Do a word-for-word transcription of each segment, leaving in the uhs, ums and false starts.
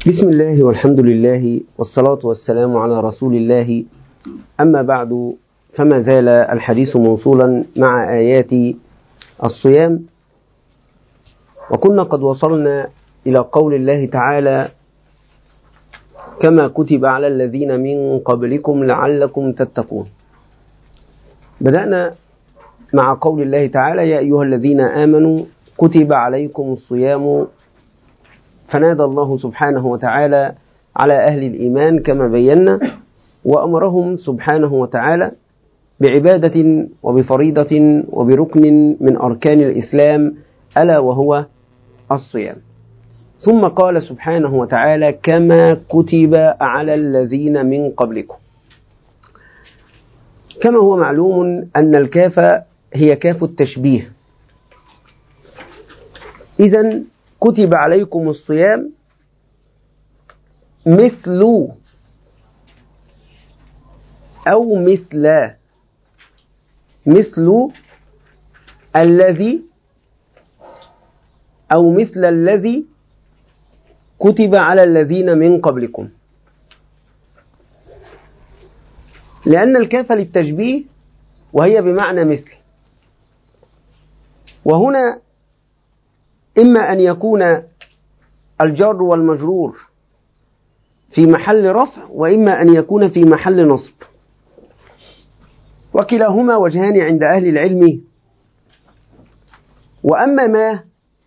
بسم الله والحمد لله والصلاة والسلام على رسول الله. أما بعد، فما زال الحديث موصولا مع آيات الصيام، وكنا قد وصلنا إلى قول الله تعالى: كما كتب على الذين من قبلكم لعلكم تتقون. بدأنا مع قول الله تعالى: يا أيها الذين آمنوا كتب عليكم الصيام، فنادى الله سبحانه وتعالى على أهل الإيمان كما بينا، وأمرهم سبحانه وتعالى بعبادة وبفريضة وبركن من أركان الإسلام، ألا وهو الصيام. ثم قال سبحانه وتعالى: كما كتب على الذين من قبلكم. كما هو معلوم أن الكاف هي كاف التشبيه، إذن كتب عليكم الصيام مثل أو مثل مثل الذي أو مثل الذي كتب على الذين من قبلكم، لأن الكاف للتشبيه وهي بمعنى مثل. وهنا إما أن يكون الجار والمجرور في محل رفع، وإما أن يكون في محل نصب، وكلاهما وجهان عند أهل العلم. وأما ما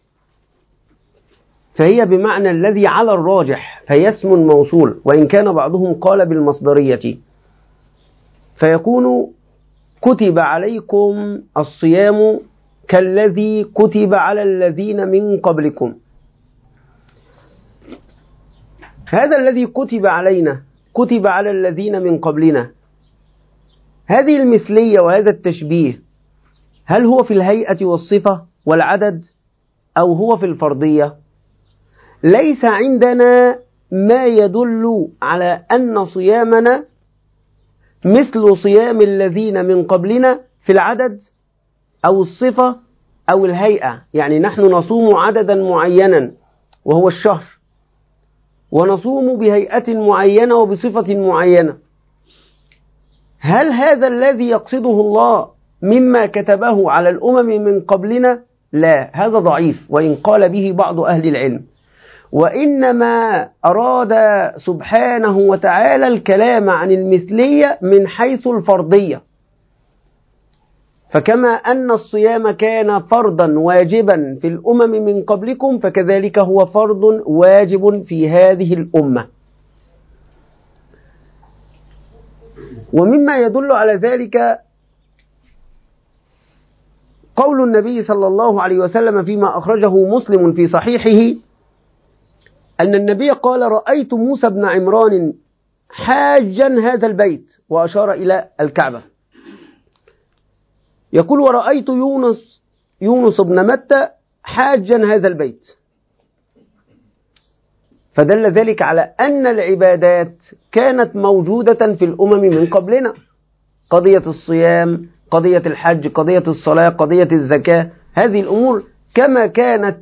فهي بمعنى الذي على الراجح، فهي اسم موصول، وإن كان بعضهم قال بالمصدرية، فيكون كتب عليكم الصيام كالذي كتب على الذين من قبلكم. هذا الذي كتب علينا كتب على الذين من قبلنا، هذه المثلية وهذا التشبيه، هل هو في الهيئة والصفة والعدد أو هو في الفرضية؟ ليس عندنا ما يدل على أن صيامنا مثل صيام الذين من قبلنا في العدد أو الصفة أو الهيئة. يعني نحن نصوم عددا معينا وهو الشهر، ونصوم بهيئة معينة وبصفة معينة. هل هذا الذي يقصده الله مما كتبه على الأمم من قبلنا؟ لا، هذا ضعيف وإن قال به بعض أهل العلم، وإنما أراد سبحانه وتعالى الكلام عن المثلية من حيث الفرضية. فكما أن الصيام كان فرضا واجبا في الأمم من قبلكم، فكذلك هو فرض واجب في هذه الأمة. ومما يدل على ذلك قول النبي صلى الله عليه وسلم فيما أخرجه مسلم في صحيحه، أن النبي قال: رأيت موسى بن عمران حاجا هذا البيت، وأشار إلى الكعبة. يقول: ورأيت يونس يونس بن متى حاجا هذا البيت. فدل ذلك على أن العبادات كانت موجودة في الأمم من قبلنا، قضية الصيام، قضية الحج، قضية الصلاة، قضية الزكاة، هذه الأمور كما كانت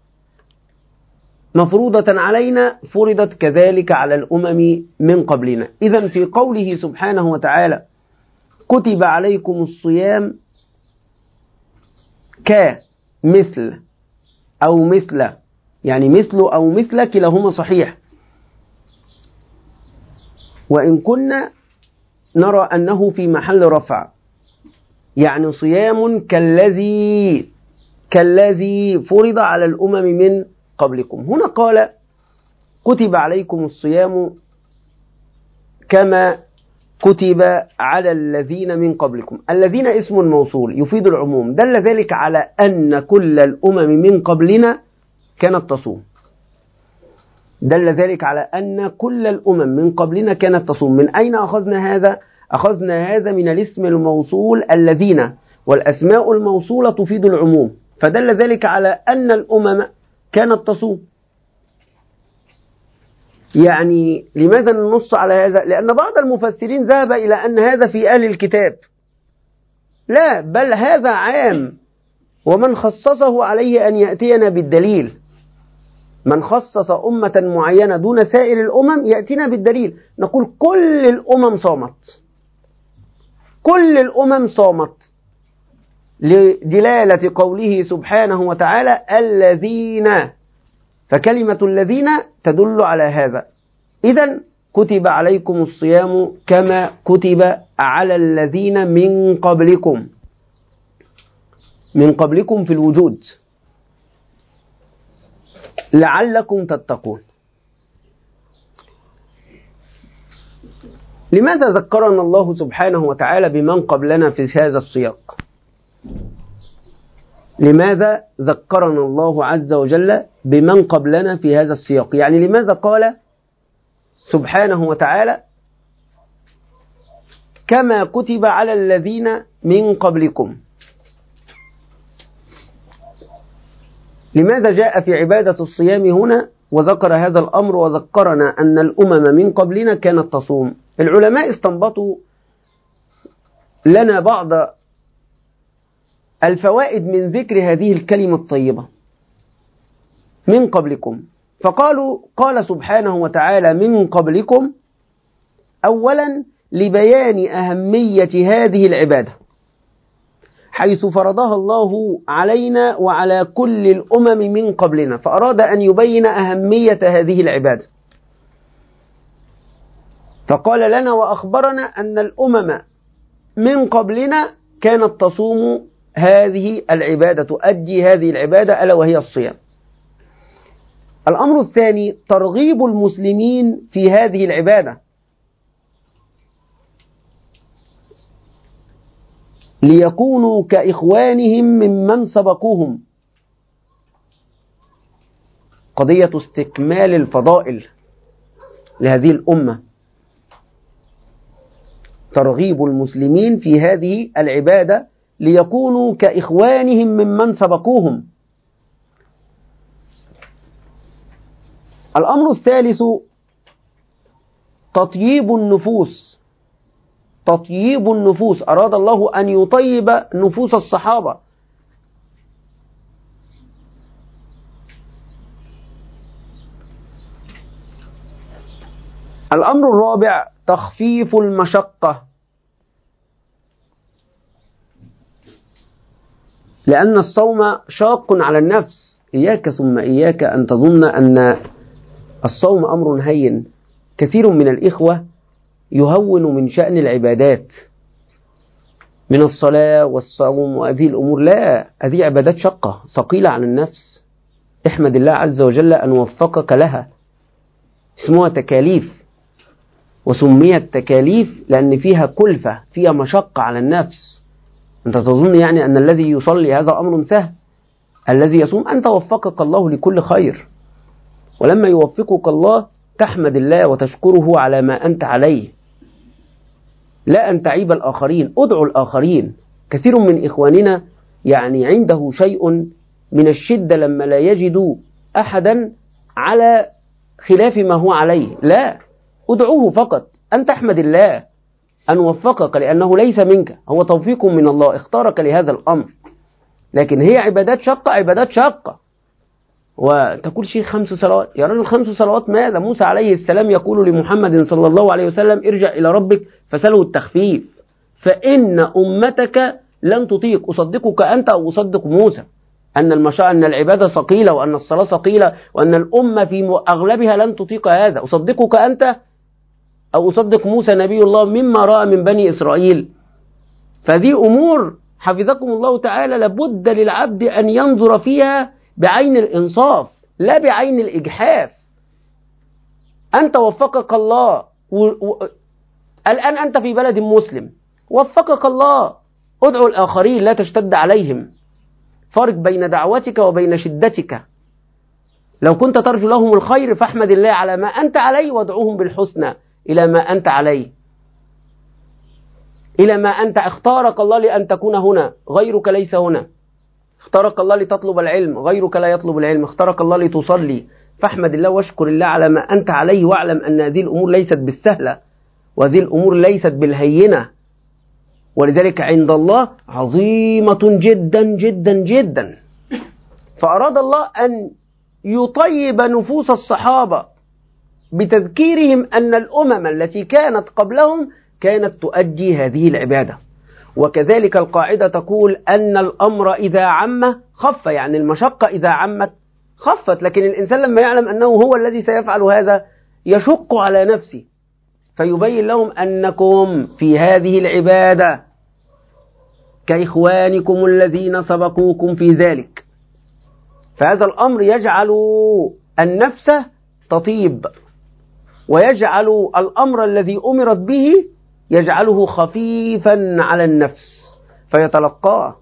مفروضة علينا فرضت كذلك على الأمم من قبلنا. إذن في قوله سبحانه وتعالى: كتب عليكم الصيام كمثل أو مثل، يعني مثل أو مثل كلاهما صحيح، وإن كنا نرى أنه في محل رفع، يعني صيام كالذي كالذي فرض على الأمم من قبلكم. هنا قال: كتب عليكم الصيام كما كتب على الذين من قبلكم. الذين اسم موصول يفيد العموم، دل ذلك على أن كل الأمم من قبلنا كانت تصوم. دل ذلك على أن كل الأمم من قبلنا كانت تصوم. من أين أخذنا هذا؟ أخذنا هذا من الاسم الموصول الذين، والأسماء الموصولة تفيد العموم، فدل ذلك على أن الأمم كانت تصوم. يعني لماذا ننص على هذا؟ لأن بعض المفسرين ذهب إلى أن هذا في أهل الكتاب. لا، بل هذا عام، ومن خصصه عليه أن يأتينا بالدليل. من خصص أمة معينة دون سائر الأمم يأتينا بالدليل، نقول كل الأمم صامت، كل الأمم صامت، لدلالة قوله سبحانه وتعالى الذين، فكلمة الذين تدل على هذا. إذن كتب عليكم الصيام كما كتب على الذين من قبلكم، من قبلكم في الوجود، لعلكم تتقون. لماذا ذكرنا الله سبحانه وتعالى بمن قبلنا في هذا السياق؟ لماذا ذكرنا الله عز وجل بمن قبلنا في هذا السياق؟ يعني لماذا قال سبحانه وتعالى كما كتب على الذين من قبلكم؟ لماذا جاء في عبادة الصيام هنا وذكر هذا الأمر وذكرنا أن الأمم من قبلنا كانت تصوم؟ العلماء استنبطوا لنا بعض الفوائد من ذكر هذه الكلمة الطيبة من قبلكم، فقالوا قال سبحانه وتعالى من قبلكم أولا لبيان أهمية هذه العبادة حيث فرضها الله علينا وعلى كل الأمم من قبلنا، فأراد أن يبين أهمية هذه العبادة، فقال لنا وأخبرنا أن الأمم من قبلنا كانت تصوم هذه العبادة، تؤدي هذه العبادة ألا وهي الصيام. الأمر الثاني ترغيب المسلمين في هذه العبادة ليكونوا كإخوانهم ممن سبقوهم، قضية استكمال الفضائل لهذه الأمة، ترغيب المسلمين في هذه العبادة ليكونوا كإخوانهم ممن سبقوهم. الأمر الثالث تطييب النفوس، تطييب النفوس، أراد الله أن يطيب نفوس الصحابة. الأمر الرابع تخفيف المشقة، لأن الصوم شاق على النفس. إياك ثم إياك أن تظن أن الصوم أمر هين. كثير من الإخوة يهون من شأن العبادات من الصلاة والصوم وهذه الأمور، لا، هذه عبادات شقة ثقيلة على النفس. احمد الله عز وجل أن وفقك لها. اسمها تكاليف، وسميت تكاليف لأن فيها كلفة، فيها مشقة على النفس. أنت تظن يعني أن الذي يصلي هذا أمر سهل، الذي يصوم أنت وفقك الله لكل خير، ولما يوفقك الله تحمد الله وتشكره على ما أنت عليه، لا أن تعيب الآخرين، ادعو الآخرين. كثير من إخواننا يعني عنده شيء من الشدة لما لا يجد أحدا على خلاف ما هو عليه، لا، ادعوه فقط، أن تحمد الله أن وفقك، لأنه ليس منك، هو توفيق من الله، اختارك لهذا الأمر. لكن هي عبادات شقة، عبادات شقة. وتقول شيخ خمس صلوات، يا رجل خمس صلوات ماذا؟ موسى عليه السلام يقول لمحمد صلى الله عليه وسلم ارجع إلى ربك فسأله التخفيف، فإن أمتك لن تطيق. أصدقك أنت أو أصدق موسى أن المشاء أن العبادة ثقيلة وأن الصلاة ثقيلة وأن الأمة في أغلبها لن تطيق هذا. أصدقك أنت أو أصدق موسى نبي الله مما رأى من بني إسرائيل. فذي أمور حفظكم الله تعالى لابد للعبد أن ينظر فيها بعين الإنصاف لا بعين الإجحاف. أنت وفقك الله و... و... الآن أنت في بلد مسلم، وفقك الله، ادعو الآخرين لا تشتد عليهم، فرق بين دعوتك وبين شدتك. لو كنت ترجو لهم الخير فاحمد الله على ما أنت عليه وادعوهم بالحسنى إلى ما أنت عليه، إلى ما أنت اختارك الله لأن تكون هنا، غيرك ليس هنا. اختارك الله لتطلب العلم، غيرك لا يطلب العلم. اختارك الله لتصلي، فاحمد الله واشكر الله على ما أنت عليه، واعلم أن هذه الأمور ليست بالسهلة وهذه الأمور ليست بالهينة، ولذلك عند الله عظيمة جدا جدا جدا. فأراد الله أن يطيب نفوس الصحابة بتذكيرهم أن الأمم التي كانت قبلهم كانت تؤدي هذه العبادة. وكذلك القاعدة تقول أن الأمر إذا عم خف، يعني المشقة إذا عمت خفت، لكن الإنسان لما يعلم أنه هو الذي سيفعل هذا يشق على نفسه، فيبين لهم أنكم في هذه العبادة كإخوانكم الذين سبقوكم في ذلك. فهذا الأمر يجعل النفس تطيب، ويجعل الأمر الذي أمرت به يجعله خفيفا على النفس فيتلقاه.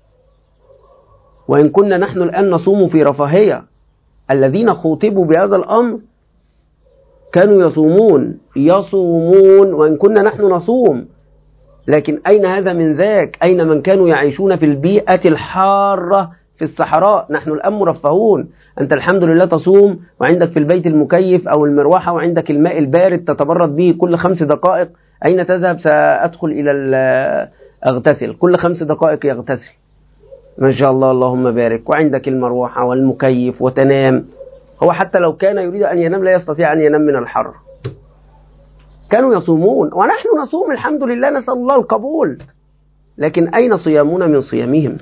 وإن كنا نحن الآن نصوم في رفاهية، الذين خوطبوا بهذا الأمر كانوا يصومون يصومون وإن كنا نحن نصوم، لكن أين هذا من ذاك؟ أين من كانوا يعيشون في البيئة الحارة في الصحراء؟ نحن الآن مرفهون، أنت الحمد لله تصوم وعندك في البيت المكيف أو المروحة وعندك الماء البارد تتبرد به كل خمس دقائق. أين تذهب؟ سأدخل إلى أغتسل، كل خمس دقائق يغتسل، ما شاء الله اللهم بارك، وعندك المروحة والمكيف وتنام. هو حتى لو كان يريد أن ينام لا يستطيع أن ينام من الحر. كانوا يصومون ونحن نصوم الحمد لله، نسأل الله القبول، لكن أين صيامنا من صيامهم؟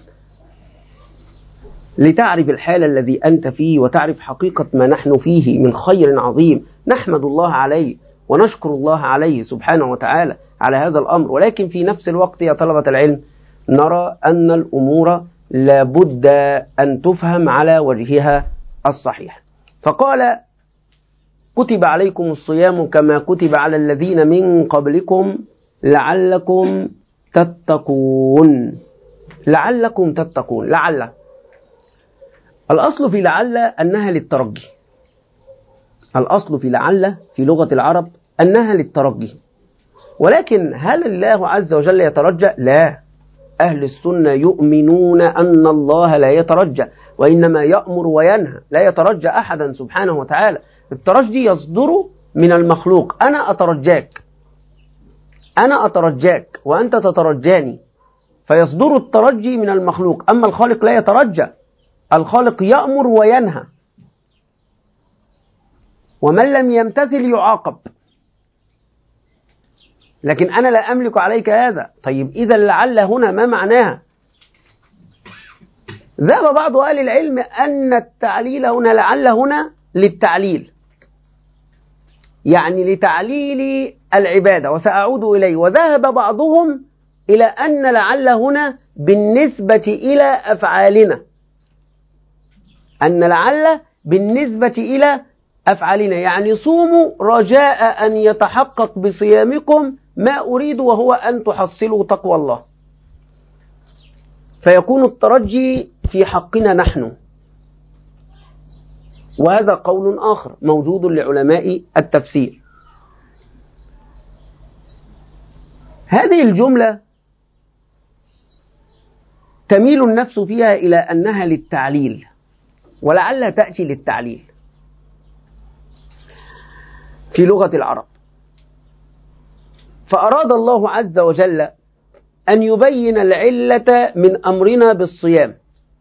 لتعرف الحال الذي أنت فيه وتعرف حقيقة ما نحن فيه من خير عظيم نحمد الله عليه ونشكر الله عليه سبحانه وتعالى على هذا الأمر. ولكن في نفس الوقت يا طلبة العلم نرى أن الأمور لابد أن تفهم على وجهها الصحيح. فقال كتب عليكم الصيام كما كتب على الذين من قبلكم لعلكم تتقون. لعلكم تتقون، لعل الأصل في لعل أنها للترجي. الأصل في لعل في لغة العرب أنها للترجي، ولكن هل الله عز وجل يترجى؟ لا، أهل السنة يؤمنون أن الله لا يترجى، وإنما يأمر وينهى، لا يترجى أحدا سبحانه وتعالى. الترجي يصدر من المخلوق، أنا أترجاك أنا أترجاك وأنت تترجاني، فيصدر الترجي من المخلوق. أما الخالق لا يترجى، الخالق يأمر وينهى، ومن لم يمتثل يعاقب، لكن أنا لا أملك عليك هذا. طيب إذا لعل هنا ما معناها؟ ذهب بعض أهل العلم أن التعليل هنا لعل هنا للتعليل، يعني لتعليل العبادة، وسأعود إليه. وذهب بعضهم إلى أن لعل هنا بالنسبة إلى أفعالنا، أن لعل بالنسبة إلى أفعالنا، يعني صوموا رجاء أن يتحقق بصيامكم ما أريد وهو أن تحصلوا تقوى الله، فيكون الترجي في حقنا نحن. وهذا قول آخر موجود لعلماء التفسير. هذه الجملة تميل النفس فيها إلى أنها للتعليل، ولعل تأتي للتعليل في لغة العرب. فأراد الله عز وجل أن يبين العلة من أمرنا بالصيام،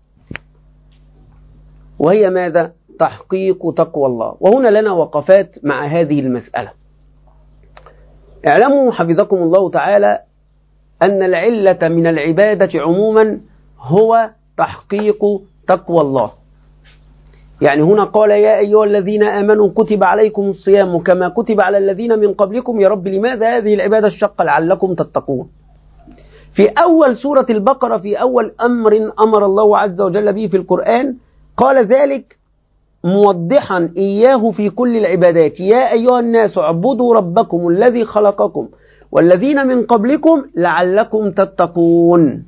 وهي ماذا؟ تحقيق تقوى الله. وهنا لنا وقفات مع هذه المسألة. اعلموا حفظكم الله تعالى أن العلة من العبادة عموما هو تحقيق تقوى الله. يعني هنا قال يا أيها الذين آمنوا كتب عليكم الصيام كما كتب على الذين من قبلكم. يا رب لماذا هذه العبادة الشقة؟ لعلكم تتقون. في أول سورة البقرة في أول أمر أمر الله عز وجل به في القرآن قال ذلك موضحا إياه في كل العبادات. يا أيها الناس اعبدوا ربكم الذي خلقكم والذين من قبلكم لعلكم تتقون.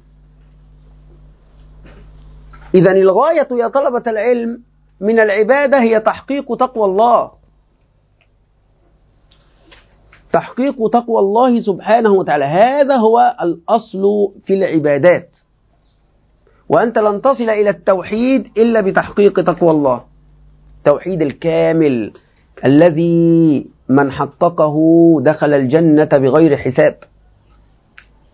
إذن الغاية يا طلبة العلم من العبادة هي تحقيق تقوى الله، تحقيق تقوى الله سبحانه وتعالى. هذا هو الأصل في العبادات، وأنت لن تصل إلى التوحيد إلا بتحقيق تقوى الله، التوحيد الكامل الذي من حققه دخل الجنة بغير حساب.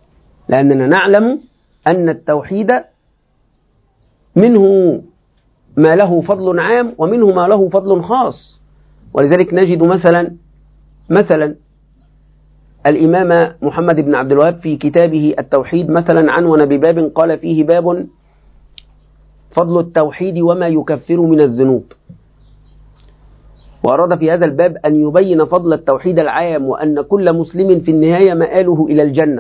لأننا نعلم أن التوحيد منه ما له فضل عام ومنه ما له فضل خاص. ولذلك نجد مثلا مثلا الإمام محمد بن عبد الوهاب في كتابه التوحيد مثلا عنون بباب قال فيه باب فضل التوحيد وما يكفر من الذنوب، وأراد في هذا الباب أن يبين فضل التوحيد العام وأن كل مسلم في النهاية مآله إلى الجنة،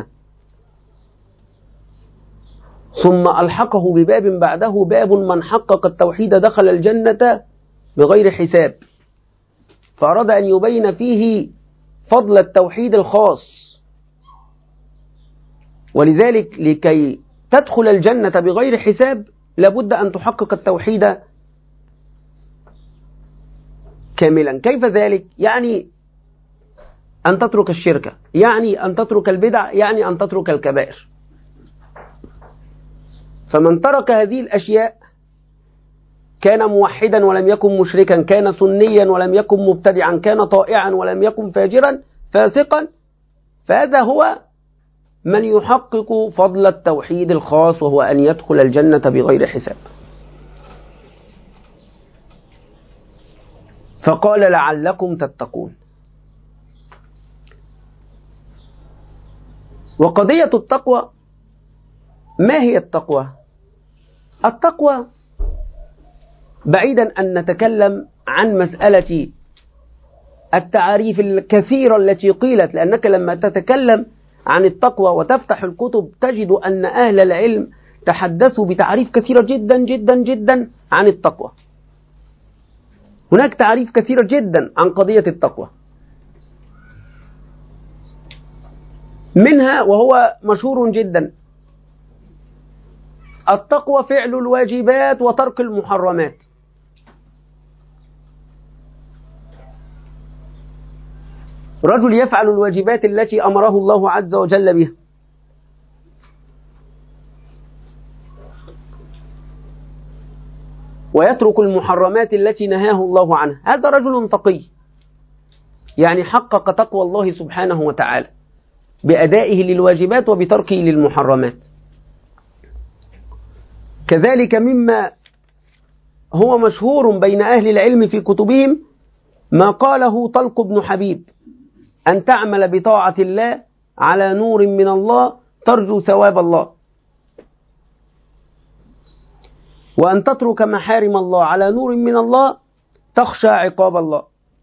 ثم ألحقه بباب بعده باب من حقق التوحيد دخل الجنة بغير حساب، فأراد أن يبين فيه فضل التوحيد الخاص. ولذلك لكي تدخل الجنة بغير حساب لابد أن تحقق التوحيد كاملا. كيف ذلك؟ يعني أن تترك الشرك، يعني أن تترك البدع، يعني أن تترك الكبائر. فمن ترك هذه الأشياء كان موحدا ولم يكن مشركا، كان سنيا ولم يكن مبتدعا، كان طائعا ولم يكن فاجرا فاسقا، فهذا هو من يحقق فضل التوحيد الخاص، وهو أن يدخل الجنة بغير حساب. فقال لعلكم تتقون. وقضية التقوى، ما هي التقوى؟ التقوى بعيدا أن نتكلم عن مسألة التعاريف الكثيرة التي قيلت، لأنك لما تتكلم عن التقوى وتفتح الكتب تجد أن أهل العلم تحدثوا بتعريف كثيرة جدا جدا جدا عن التقوى. هناك تعريف كثيرة جدا عن قضية التقوى، منها وهو مشهور جدا: التقوى فعل الواجبات وترك المحرمات. رجل يفعل الواجبات التي أمره الله عز وجل بها، ويترك المحرمات التي نهاه الله عنها، هذا رجل تقي، يعني حقق تقوى الله سبحانه وتعالى بأدائه للواجبات وبتركه للمحرمات. كذلك مما هو مشهور بين أهل العلم في كتبهم ما قاله طلق بن حبيب: أن تعمل بطاعة الله على نور من الله ترجو ثواب الله، وأن تترك محارم الله على نور من الله تخشى عقاب الله.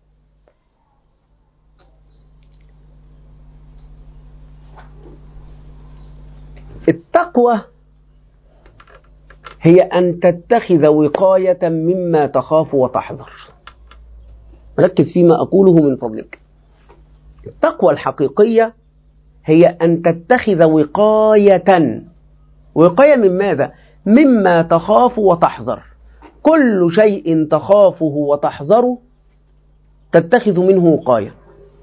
التقوى هي أن تتخذ وقاية مما تخاف وتحذر. ركز فيما أقوله من فضلك. التقوى الحقيقية هي أن تتخذ وقاية. وقاية من ماذا؟ مما تخاف وتحذر. كل شيء تخافه وتحذره تتخذ منه وقاية.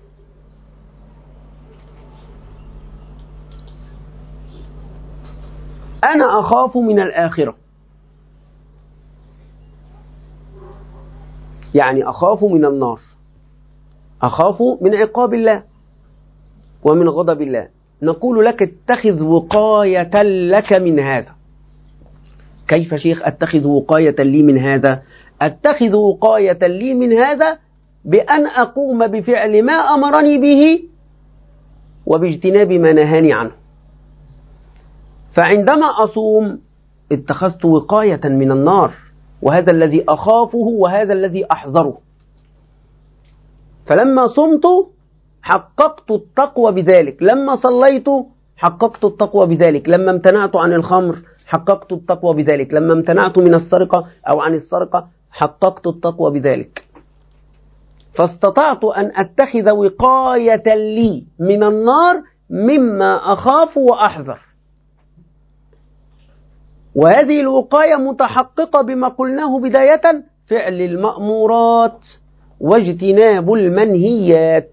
أنا أخاف من الآخرة، يعني أخاف من النار، أخاف من عقاب الله ومن غضب الله. نقول لك اتخذ وقاية لك من هذا. كيف شيخ أتخذ وقاية لي من هذا؟ أتخذ وقاية لي من هذا بأن أقوم بفعل ما أمرني به وباجتناب ما نهاني عنه. فعندما أصوم اتخذت وقاية من النار، وهذا الذي أخافه وهذا الذي أحذره. فلما صمت حققت التقوى بذلك، لما صليت حققت التقوى بذلك، لما امتنعت عن الخمر حققت التقوى بذلك، لما امتنعت من السرقة أو عن السرقة حققت التقوى بذلك. فاستطعت أن أتخذ وقاية لي من النار مما أخاف وأحذر. وهذه الوقاية متحققة بما قلناه بداية: فعل المأمورات واجتناب المنهيات.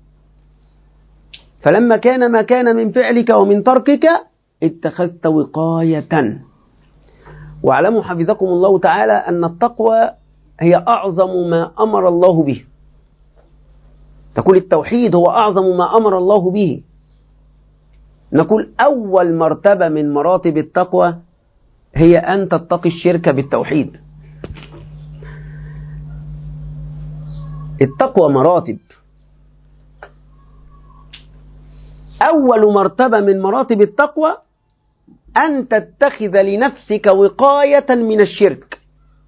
فلما كان ما كان من فعلك ومن تركك اتخذت وقاية. واعلموا حفظكم الله تعالى أن التقوى هي أعظم ما أمر الله به. تقول التوحيد هو أعظم ما أمر الله به. نقول أول مرتبة من مراتب التقوى هي أن تتقي الشرك بالتوحيد. التقوى مراتب. أول مرتبة من مراتب التقوى أن تتخذ لنفسك وقاية من الشرك.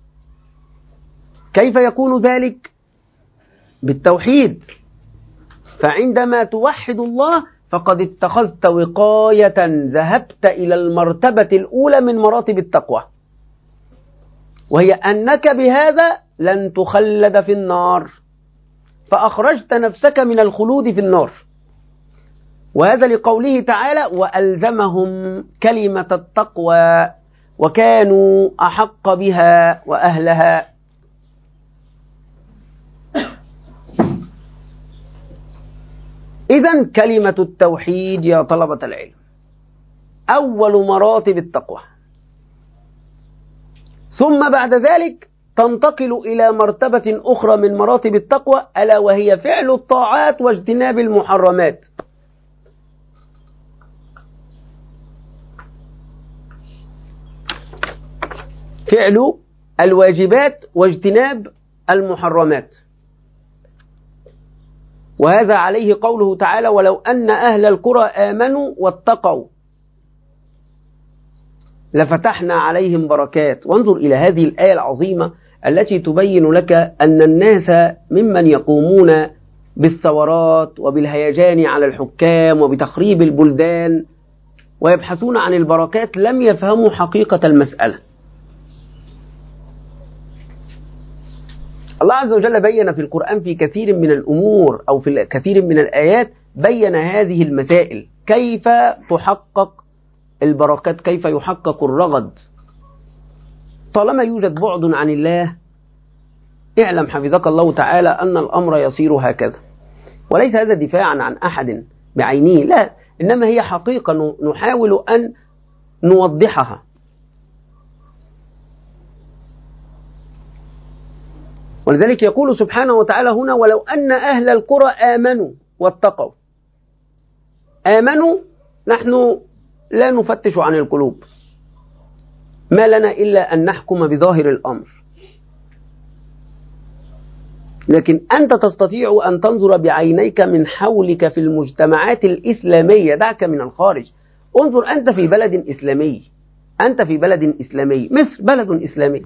كيف يكون ذلك؟ بالتوحيد. فعندما توحد الله فقد اتخذت وقاية، ذهبت إلى المرتبة الأولى من مراتب التقوى، وهي أنك بهذا لن تخلد في النار، فأخرجت نفسك من الخلود في النار. وهذا لقوله تعالى: وألزمهم كلمة التقوى وكانوا أحق بها وأهلها. إذن كلمة التوحيد يا طلبة العلم أول مراتب التقوى. ثم بعد ذلك تنتقل إلى مرتبة أخرى من مراتب التقوى، ألا وهي فعل الطاعات واجتناب المحرمات. فعل الواجبات واجتناب المحرمات. وهذا عليه قوله تعالى: ولو أن أهل القرى آمنوا واتقوا لفتحنا عليهم بركات. وانظر إلى هذه الآية العظيمة التي تبين لك أن الناس ممن يقومون بالثورات وبالهيجان على الحكام وبتخريب البلدان ويبحثون عن البركات لم يفهموا حقيقة المسألة. الله عز وجل بين في القرآن في كثير من الأمور أو في كثير من الآيات بين هذه المسائل، كيف تحقق البركات، كيف يحقق الرغد. طالما يوجد بعد عن الله اعلم حفظك الله تعالى أن الأمر يصير هكذا. وليس هذا دفاعا عن أحد بعينه، لا، إنما هي حقيقة نحاول أن نوضحها. ولذلك يقول سبحانه وتعالى هنا: ولو أن أهل القرى آمنوا واتقوا. آمنوا، نحن لا نفتش عن القلوب، ما لنا إلا أن نحكم بظاهر الأمر، لكن أنت تستطيع أن تنظر بعينيك من حولك في المجتمعات الإسلامية، دعك من الخارج. انظر أنت في بلد إسلامي، أنت في بلد إسلامي، مصر بلد إسلامي،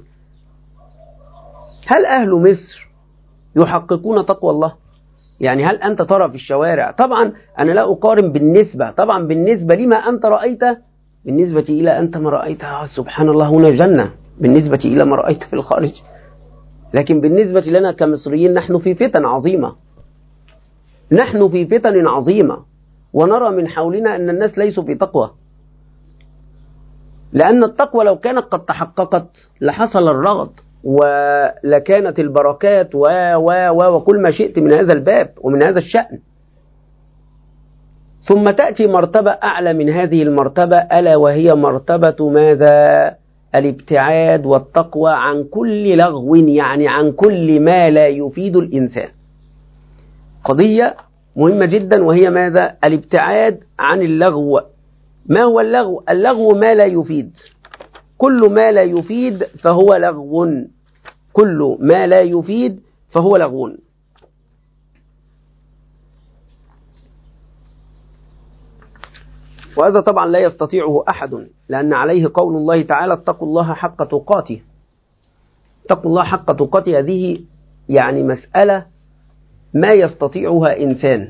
هل أهل مصر يحققون تقوى الله؟ يعني هل أنت ترى في الشوارع، طبعا أنا لا أقارن بالنسبة، طبعا بالنسبة لما أنت رأيته، بالنسبة إلى أنت ما رأيته سبحان الله هنا جنة، بالنسبة إلى ما رأيت في الخارج. لكن بالنسبة لنا كمصريين نحن في فتن عظيمة، نحن في فتن عظيمة، ونرى من حولنا أن الناس ليسوا في تقوى. لأن التقوى لو كانت قد تحققت لحصل الرغد ولكانت البركات و و و وكل ما شئت من هذا الباب ومن هذا الشأن. ثم تأتي مرتبة أعلى من هذه المرتبة، ألا وهي مرتبة ماذا؟ الابتعاد والتقوى عن كل لغو، يعني عن كل ما لا يفيد الإنسان. قضية مهمة جدا وهي ماذا؟ الابتعاد عن اللغو. ما هو اللغو؟ اللغو ما لا يفيد، كل ما لا يفيد فهو لغو، كل ما لا يفيد فهو لغو. وهذا طبعا لا يستطيعه أحد، لأن عليه قول الله تعالى: اتقوا الله حق تقاته. اتقوا الله حق تقاته، هذه يعني مسألة ما يستطيعها إنسان.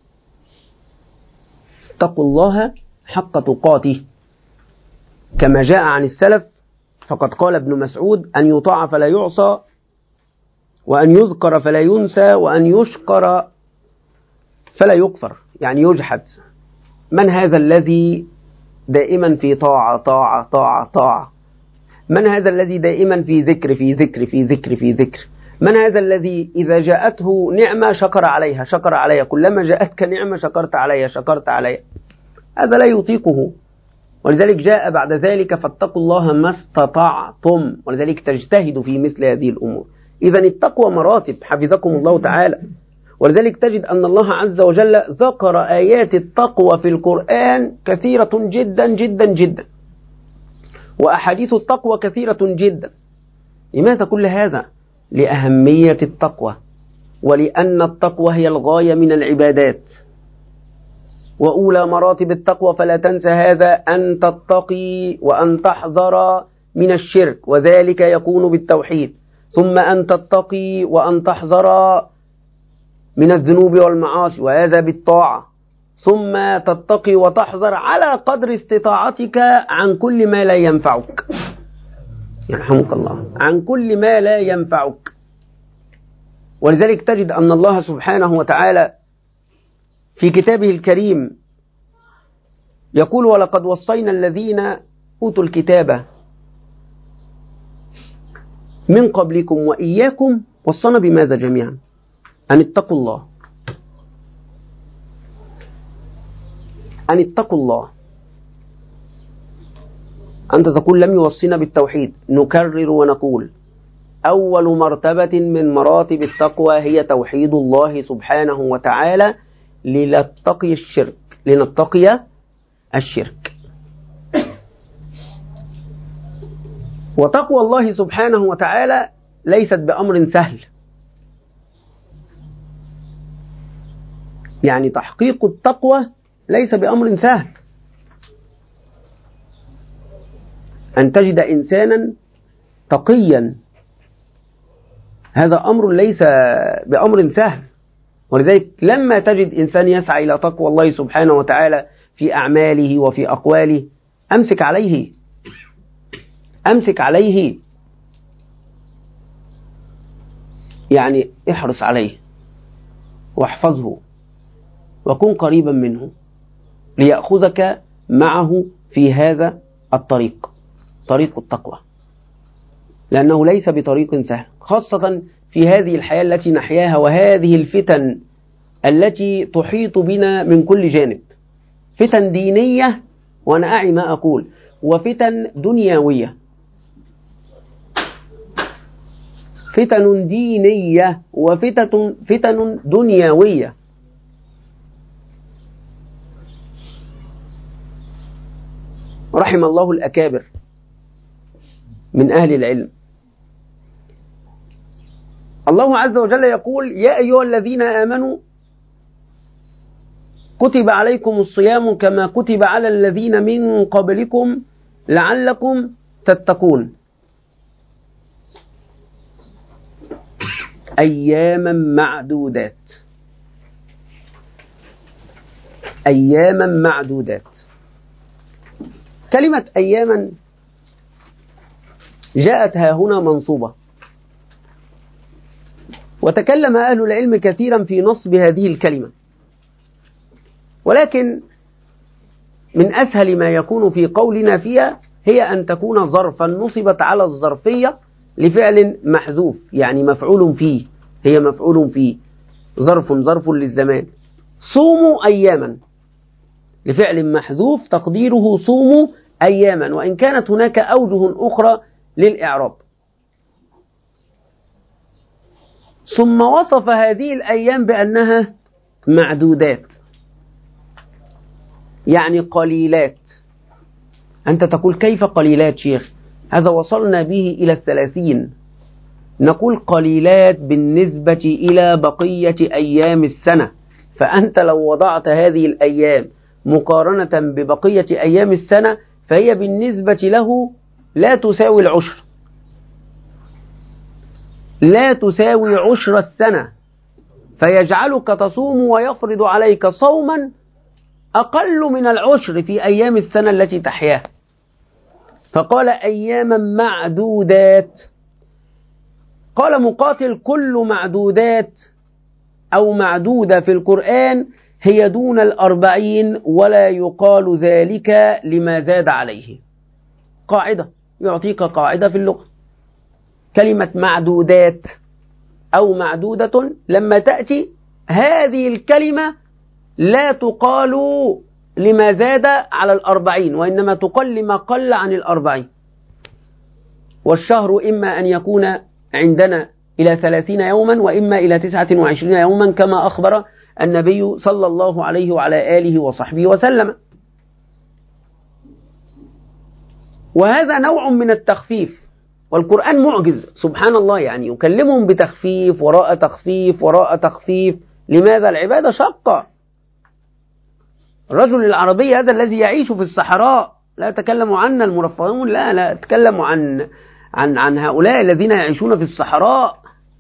اتقوا الله حق تقاته، كما جاء عن السلف، فقد قال ابن مسعود: أن يطاع فلا يعصى، وأن يذكر فلا ينسى، وأن يشكر فلا يكفر، يعني يجحد. من هذا الذي دائما في طاعة طاعة طاعة طاعة؟ من هذا الذي دائما في ذكر في ذكر في ذكر في ذكر؟ من هذا الذي إذا جاءته نعمة شكر عليها شكر عليها، كلما جاءتك نعمة شكرت عليها شكرت عليها؟ هذا لا يطيقه. ولذلك جاء بعد ذلك: فاتقوا الله ما استطعتم، ولذلك تجتهدوا في مثل هذه الأمور. إذن التقوى مراتب حفظكم الله تعالى. ولذلك تجد أن الله عز وجل ذكر آيات التقوى في القرآن كثيرة جدا جدا جدا، وأحاديث التقوى كثيرة جدا. لماذا كل هذا؟ لأهمية التقوى ولأن التقوى هي الغاية من العبادات، وأولى مراتب التقوى فلا تنسى هذا أن تتقي وأن تحذر من الشرك، وذلك يكون بالتوحيد، ثم أن تتقي وأن تحذر من الذنوب والمعاصي، وهذا بالطاعة، ثم تتقي وتحذر على قدر استطاعتك عن كل ما لا ينفعك، يرحمك الله، عن كل ما لا ينفعك. ولذلك تجد أن الله سبحانه وتعالى في كتابه الكريم يقول: ولقد وصينا الذين أوتوا الكتاب من قبلكم وإياكم، وصنا بماذا جميعا؟ أن اتقوا الله، أن اتقوا الله. أنت تقول لم يوصينا بالتوحيد، نكرر ونقول: أول مرتبة من مراتب التقوى هي توحيد الله سبحانه وتعالى لنتقي الشرك، لنتقي الشرك. وتقوى الله سبحانه وتعالى ليست بأمر سهل، يعني تحقيق التقوى ليس بأمر سهل. أن تجد إنسانا تقيا هذا أمر ليس بأمر سهل. ولذلك لما تجد إنسان يسعى إلى تقوى الله سبحانه وتعالى في أعماله وفي أقواله، أمسك عليه، أمسك عليه، يعني احرص عليه واحفظه وكن قريبا منه ليأخذك معه في هذا الطريق، طريق التقوى، لأنه ليس بطريق سهل، خاصة في هذه الحياة التي نحياها وهذه الفتن التي تحيط بنا من كل جانب، فتن دينية وأنا أعي ما أقول، وفتن دنيوية، فتن دينية وفتن فتن دنيوية. رحم الله الأكابر من أهل العلم. الله عز وجل يقول: يا أيها الذين آمنوا كتب عليكم الصيام كما كتب على الذين من قبلكم لعلكم تتقون، أياما معدودات، أياما معدودات. كلمة أياما جاءت ها هنا منصوبة، وتكلم أهل العلم كثيرا في نصب هذه الكلمة، ولكن من أسهل ما يكون في قولنا فيها هي أن تكون ظرفا نصبت على الظرفية لفعل محذوف، يعني مفعول فيه، هي مفعول فيه، ظرف ظرف للزمان. صوموا أياما لفعل محذوف تقديره صوموا أياما، وإن كانت هناك أوجه أخرى للإعراب. ثم وصف هذه الأيام بأنها معدودات، يعني قليلات. أنت تقول كيف قليلات شيخ؟ هذا وصلنا به إلى الثلاثين. نقول قليلات بالنسبة إلى بقية أيام السنة، فأنت لو وضعت هذه الأيام مقارنة ببقية أيام السنة فهي بالنسبة له لا تساوي العشر، لا تساوي عشر السنة، فيجعلك تصوم ويفرض عليك صوما أقل من العشر في أيام السنة التي تحياها. فقال أياما معدودات. قال مقاتل: كل معدودات أو معدودة في القرآن هي دون الأربعين، ولا يقال ذلك لما زاد عليه. قاعدة، يعطيك قاعدة في اللغة. كلمة معدودات أو معدودة لما تأتي هذه الكلمة لا تقال لما زاد على الأربعين، وإنما تقال لما قل عن الأربعين. والشهر إما أن يكون عندنا إلى ثلاثين يوما وإما إلى تسعة وعشرين يوما، كما أخبر النبي صلى الله عليه وعلى آله وصحبه وسلم. وهذا نوع من التخفيف، والقرآن معجز سبحان الله، يعني يكلمهم بتخفيف وراء تخفيف وراء تخفيف. لماذا؟ العبادة شقة. الرجل العربي هذا الذي يعيش في الصحراء، لا أتكلم عن المرفهون، لا لا أتكلم عن عن عن هؤلاء الذين يعيشون في الصحراء.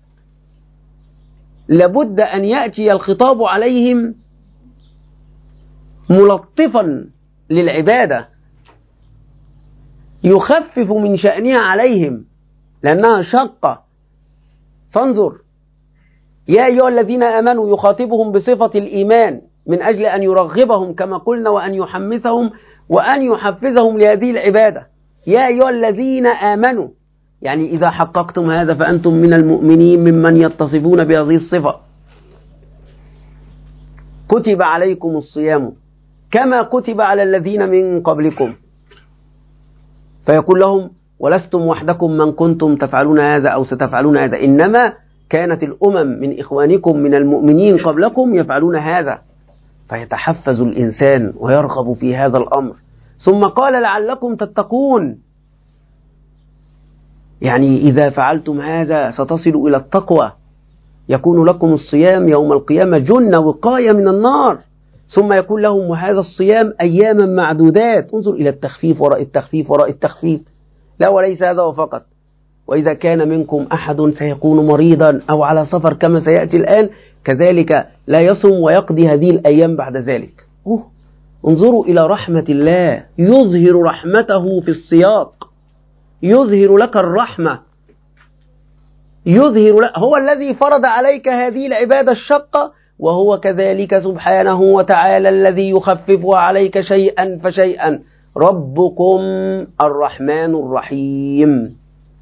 لابد أن يأتي الخطاب عليهم ملطفا للعبادة، يخفف من شأنها عليهم لأنها شقة. فانظر، يا أيها الذين آمنوا يخاطبهم بصفة الإيمان من أجل أن يرغبهم كما قلنا، وأن يحمسهم وأن يحفزهم لهذه العبادة. يا أيها الذين آمنوا، يعني إذا حققتم هذا فأنتم من المؤمنين ممن يتصفون بهذه الصفة. كتب عليكم الصيام كما كتب على الذين من قبلكم، فيقول لهم ولستم وحدكم من كنتم تفعلون هذا أو ستفعلون هذا، إنما كانت الأمم من إخوانكم من المؤمنين قبلكم يفعلون هذا، فيتحفز الإنسان ويرغب في هذا الأمر. ثم قال لعلكم تتقون، يعني إذا فعلتم هذا ستصلوا إلى التقوى، يكون لكم الصيام يوم القيامة جنة وقاية من النار. ثم يكون لهم وهذا الصيام أياما معدودات. انظر إلى التخفيف وراء التخفيف وراء التخفيف. لا، وليس هذا وفقط، وإذا كان منكم أحد سيكون مريضا أو على سفر كما سيأتي الآن، كذلك لا يصوم ويقضي هذه الأيام بعد ذلك. أوه. انظروا إلى رحمة الله، يظهر رحمته في السياق، يظهر لك الرحمة، يظهر لك. هو الذي فرض عليك هذه العبادة الشقة، وهو كذلك سبحانه وتعالى الذي يخففها عليك شيئا فشيئا. ربكم الرحمن الرحيم.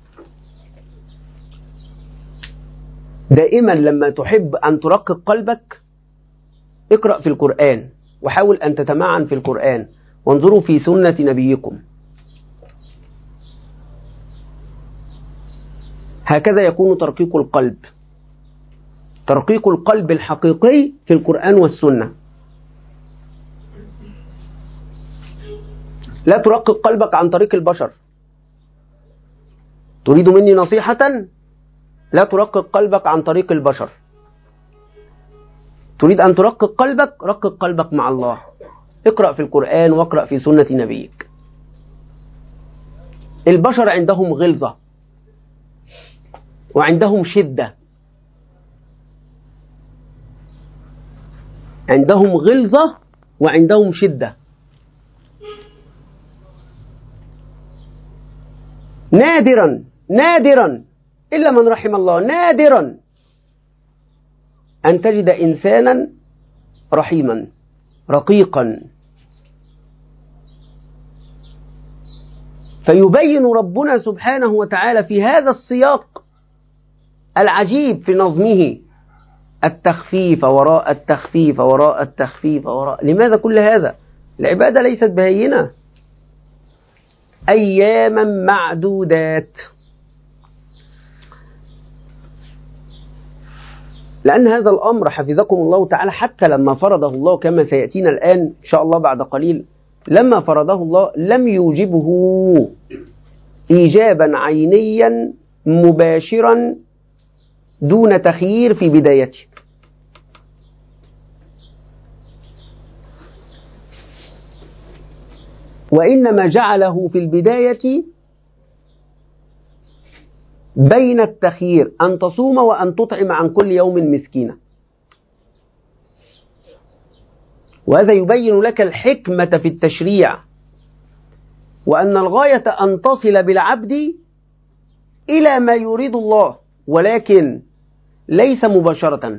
دائما لما تحب أن ترقق قلبك اقرأ في القرآن، وحاول أن تتمعن في القرآن، وانظروا في سنة نبيكم. هكذا يكون ترقيق القلب، ترقيق القلب الحقيقي في القرآن والسنة. لا ترقق قلبك عن طريق البشر. تريد مني نصيحة؟ لا ترقق قلبك عن طريق البشر. تريد أن ترقق قلبك؟ رقق قلبك مع الله. اقرأ في القرآن واقرأ في سنة نبيك. البشر عندهم غلظة وعندهم شدة، عندهم غلظة وعندهم شدة. نادرا نادرا إلا من رحم الله، نادرا أن تجد إنسانا رحيما رقيقا. فيبين ربنا سبحانه وتعالى في هذا السياق العجيب في نظمه التخفيف وراء التخفيف وراء التخفيف وراء. لماذا كل هذا؟ العبادة ليست بهينة. أياما معدودات، لأن هذا الأمر حفظكم الله تعالى حتى لما فرضه الله كما سيأتينا الآن إن شاء الله بعد قليل، لما فرضه الله لم يوجبه إيجابا عينيا مباشرا دون تخيير في بدايته، وإنما جعله في البداية بين التخيير أن تصوم وأن تطعم عن كل يوم مسكينا. وهذا يبين لك الحكمة في التشريع، وأن الغاية أن تصل بالعبد إلى ما يريد الله، ولكن ليس مباشرة.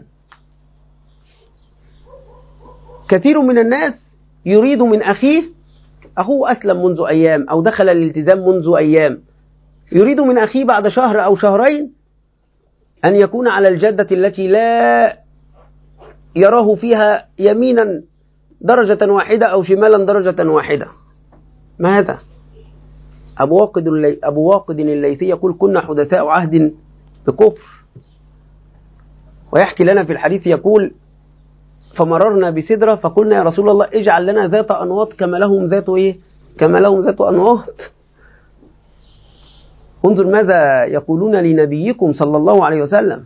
كثير من الناس يريد من أخيه، أخوه أسلم منذ أيام أو دخل الالتزام منذ أيام، يريد من أخيه بعد شهر أو شهرين أن يكون على الجادة التي لا يراه فيها يمينا درجة واحدة أو شمالا درجة واحدة. ما هذا؟ أبو واقد اللي... أبو واقد الليثي يقول كنا حدثاء عهد بكفر، ويحكي لنا في الحديث يقول فمررنا بسدرة فقلنا يا رسول الله اجعل لنا ذات أنواط كما لهم ذات إيه؟ كما لهم ذات أنواط. انظر ماذا يقولون لنبيكم صلى الله عليه وسلم،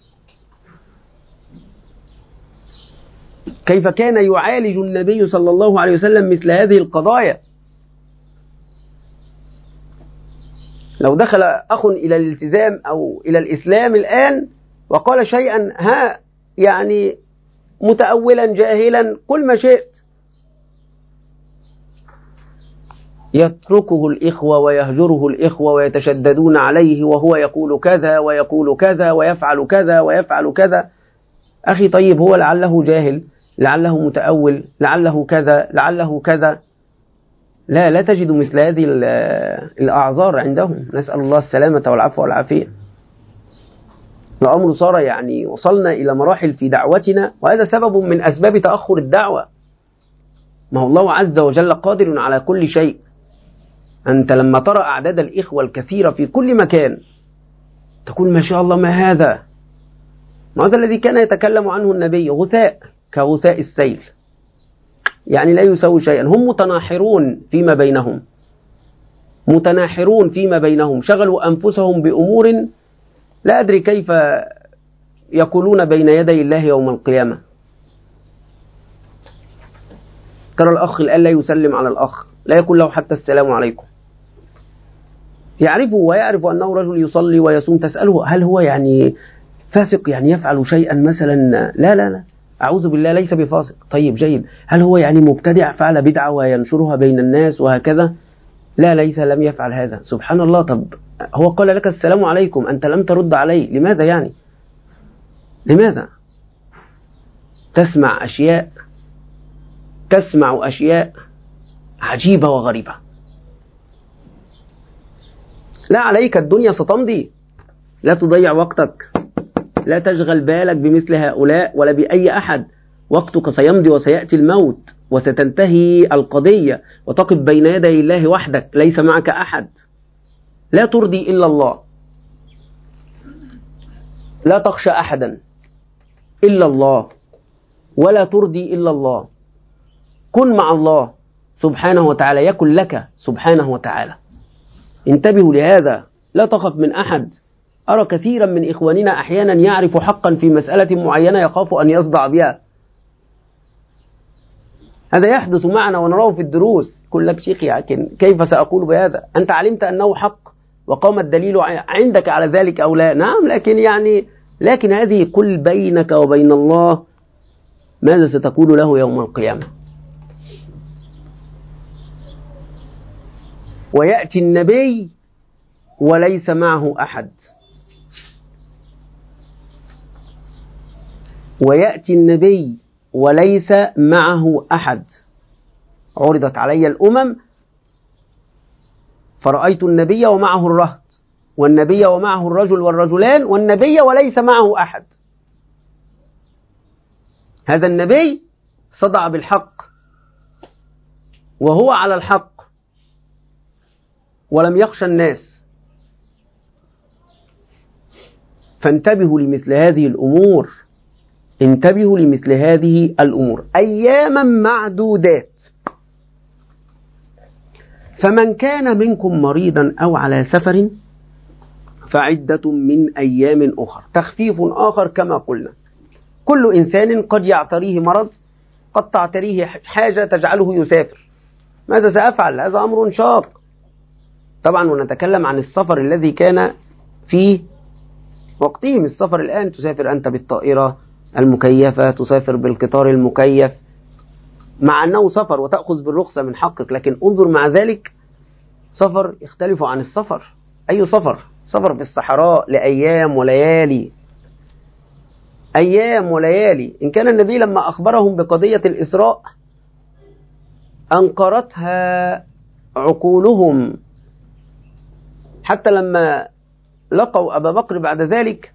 كيف كان يعالج النبي صلى الله عليه وسلم مثل هذه القضايا. لو دخل أخ إلى الالتزام أو إلى الإسلام الآن وقال شيئا ها يعني متأولا جاهلا كل ما شئت، يتركه الإخوة ويهجره الإخوة ويتشددون عليه وهو يقول كذا ويقول كذا ويفعل كذا ويفعل كذا. أخي طيب هو لعله جاهل، لعله متأول، لعله كذا، لعله كذا. لا لا تجد مثل هذه الأعذار عندهم، نسأل الله السلامة والعفو والعافية. الأمر صار يعني وصلنا إلى مراحل في دعوتنا، وهذا سبب من أسباب تأخر الدعوة. ما هو الله عز وجل قادر على كل شيء. أنت لما ترى أعداد الإخوة الكثيرة في كل مكان تقول ما شاء الله ما هذا، ما هذا الذي كان يتكلم عنه النبي، غثاء كغثاء السيل، يعني لا يسوي شيئا. هم متناحرون فيما بينهم، متناحرون فيما بينهم، شغلوا أنفسهم بأمور لا أدري كيف يقولون بين يدي الله يوم القيامة. ترى الأخ الآن لا يسلم على الأخ، لا يقول له حتى السلام عليكم. يعرفه ويعرف أنه رجل يصلي ويصوم، تسأله هل هو يعني فاسق، يعني يفعل شيئا مثلا؟ لا لا لا أعوذ بالله ليس بفاسق. طيب جيد، هل هو يعني مبتدع فعل بدعة وينشرها بين الناس وهكذا؟ لا ليس، لم يفعل هذا. سبحان الله. طب هو قال لك السلام عليكم، أنت لم ترد عليه، لماذا يعني؟ لماذا؟ تسمع أشياء تسمع أشياء عجيبة وغريبة. لا عليك، الدنيا ستمضي، لا تضيع وقتك، لا تشغل بالك بمثل هؤلاء ولا بأي أحد. وقتك سيمضي وسيأتي الموت وستنتهي القضية وتقف بين يدي الله وحدك، ليس معك أحد. لا ترضي إلا الله، لا تخشى أحدا إلا الله، ولا ترضي إلا الله. كن مع الله سبحانه وتعالى، يكن لك سبحانه وتعالى. انتبهوا لهذا، لا تخف من أحد. أرى كثيرا من إخواننا أحيانا يعرف حقا في مسألة معينة يخاف أن يصدع بها. هذا يحدث معنا ونراه في الدروس. يقول لك شيخ لكن كيف سأقول بهذا؟ أنت علمت أنه حق وقام الدليل عندك على ذلك أو لا؟ نعم، لكن يعني لكن هذه كل بينك وبين الله، ماذا ستقول له يوم القيامة؟ ويأتي النبي وليس معه أحد، ويأتي النبي وليس معه أحد. عرضت علي الأمم فرأيت النبي ومعه الرهط، والنبي ومعه الرجل والرجلان، والنبي وليس معه أحد. هذا النبي صدع بالحق وهو على الحق ولم يخشى الناس. فانتبهوا لمثل هذه الأمور، انتبهوا لمثل هذه الأمور. أياما معدودات، فمن كان منكم مريضا أو على سفر فعدة من أيام أخر. تخفيف آخر كما قلنا. كل إنسان قد يعتريه مرض، قد تعتريه حاجة تجعله يسافر. ماذا سأفعل؟ هذا أمر شاق طبعا، ونتكلم عن السفر الذي كان في وقتهم. السفر الآن تسافر أنت بالطائرة المكيفة، تسافر بالقطار المكيف، مع أنه سفر وتأخذ بالرخصة من حقك، لكن انظر مع ذلك سفر يختلف عن السفر. أي سفر؟ سفر في الصحراء لأيام وليالي، أيام وليالي. إن كان النبي لما أخبرهم بقضية الإسراء أنقرتها عقولهم، حتى لما لقوا أبا بكر بعد ذلك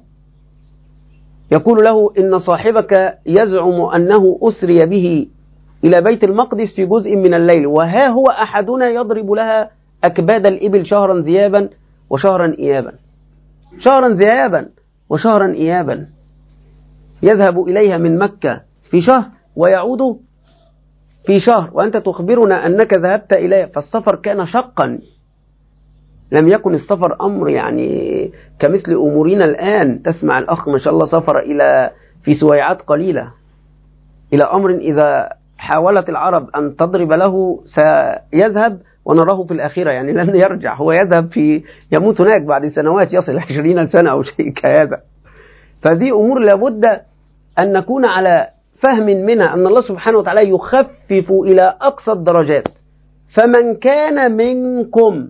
يقول له إن صاحبك يزعم أنه أسري به إلى بيت المقدس في جزء من الليل، وها هو أحدنا يضرب لها أكباد الإبل شهرا ذيابا وشهرا إيابا، شهرا ذيابا وشهرا إيابا، يذهب إليها من مكة في شهر ويعود في شهر، وأنت تخبرنا أنك ذهبت إليه. فالسفر كان شقا لم يكن السفر أمر يعني كمثل أمورنا الآن. تسمع الأخ ما شاء الله سافر إلى في سويعات قليلة إلى أمر إذا حاولت العرب أن تضرب له سيذهب ونراه في الآخرة، يعني لن يرجع، هو يذهب في يموت هناك بعد سنوات يصل عشرين سنة أو شيء كهذا. فهذه أمور لابد أن نكون على فهم منها أن الله سبحانه وتعالى يخفف إلى أقصى الدرجات. فمن كان منكم،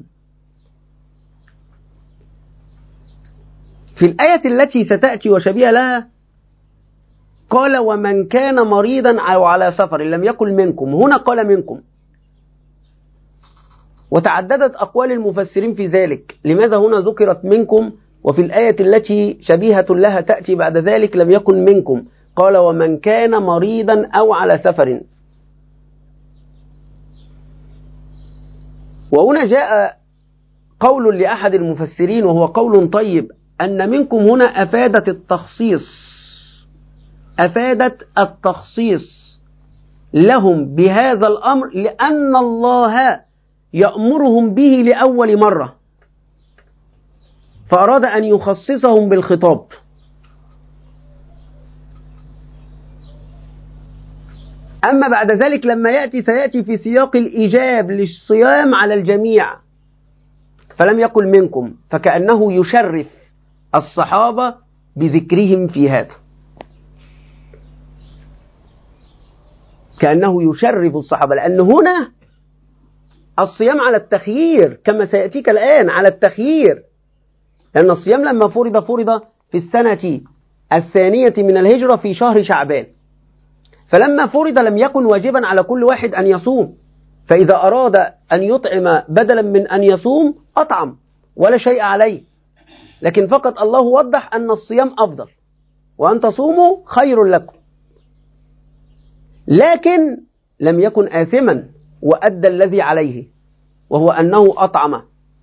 في الآية التي ستأتي وشبيه لها قال ومن كان مريضا أو على سفر، لم يقل منكم، هنا قال منكم. وتعددت أقوال المفسرين في ذلك، لماذا هنا ذكرت منكم وفي الآية التي شبيهة لها تأتي بعد ذلك لم يكن منكم، قال ومن كان مريضا أو على سفر. وهنا جاء قول لأحد المفسرين وهو قول طيب، أن منكم هنا أفادت التخصيص، أفادت التخصيص لهم بهذا الأمر، لأن الله يأمرهم به لأول مرة، فأراد أن يخصصهم بالخطاب. أما بعد ذلك لما يأتي سيأتي في سياق الإيجاب للصيام على الجميع، فلم يقل منكم، فكأنه يشرف الصحابة بذكرهم في هذا، كأنه يشرف الصحابة، لأن هنا الصيام على التخيير كما سيأتيك الآن، على التخيير، لأن الصيام لما فرض فرض في السنة الثانية من الهجرة في شهر شعبان، فلما فرض لم يكن واجبا على كل واحد أن يصوم، فإذا أراد أن يطعم بدلا من أن يصوم أطعم ولا شيء عليه، لكن فقط الله وضح أن الصيام أفضل وأن تصوموا خير لكم، لكن لم يكن آثما وأدى الذي عليه وهو أنه أطعم،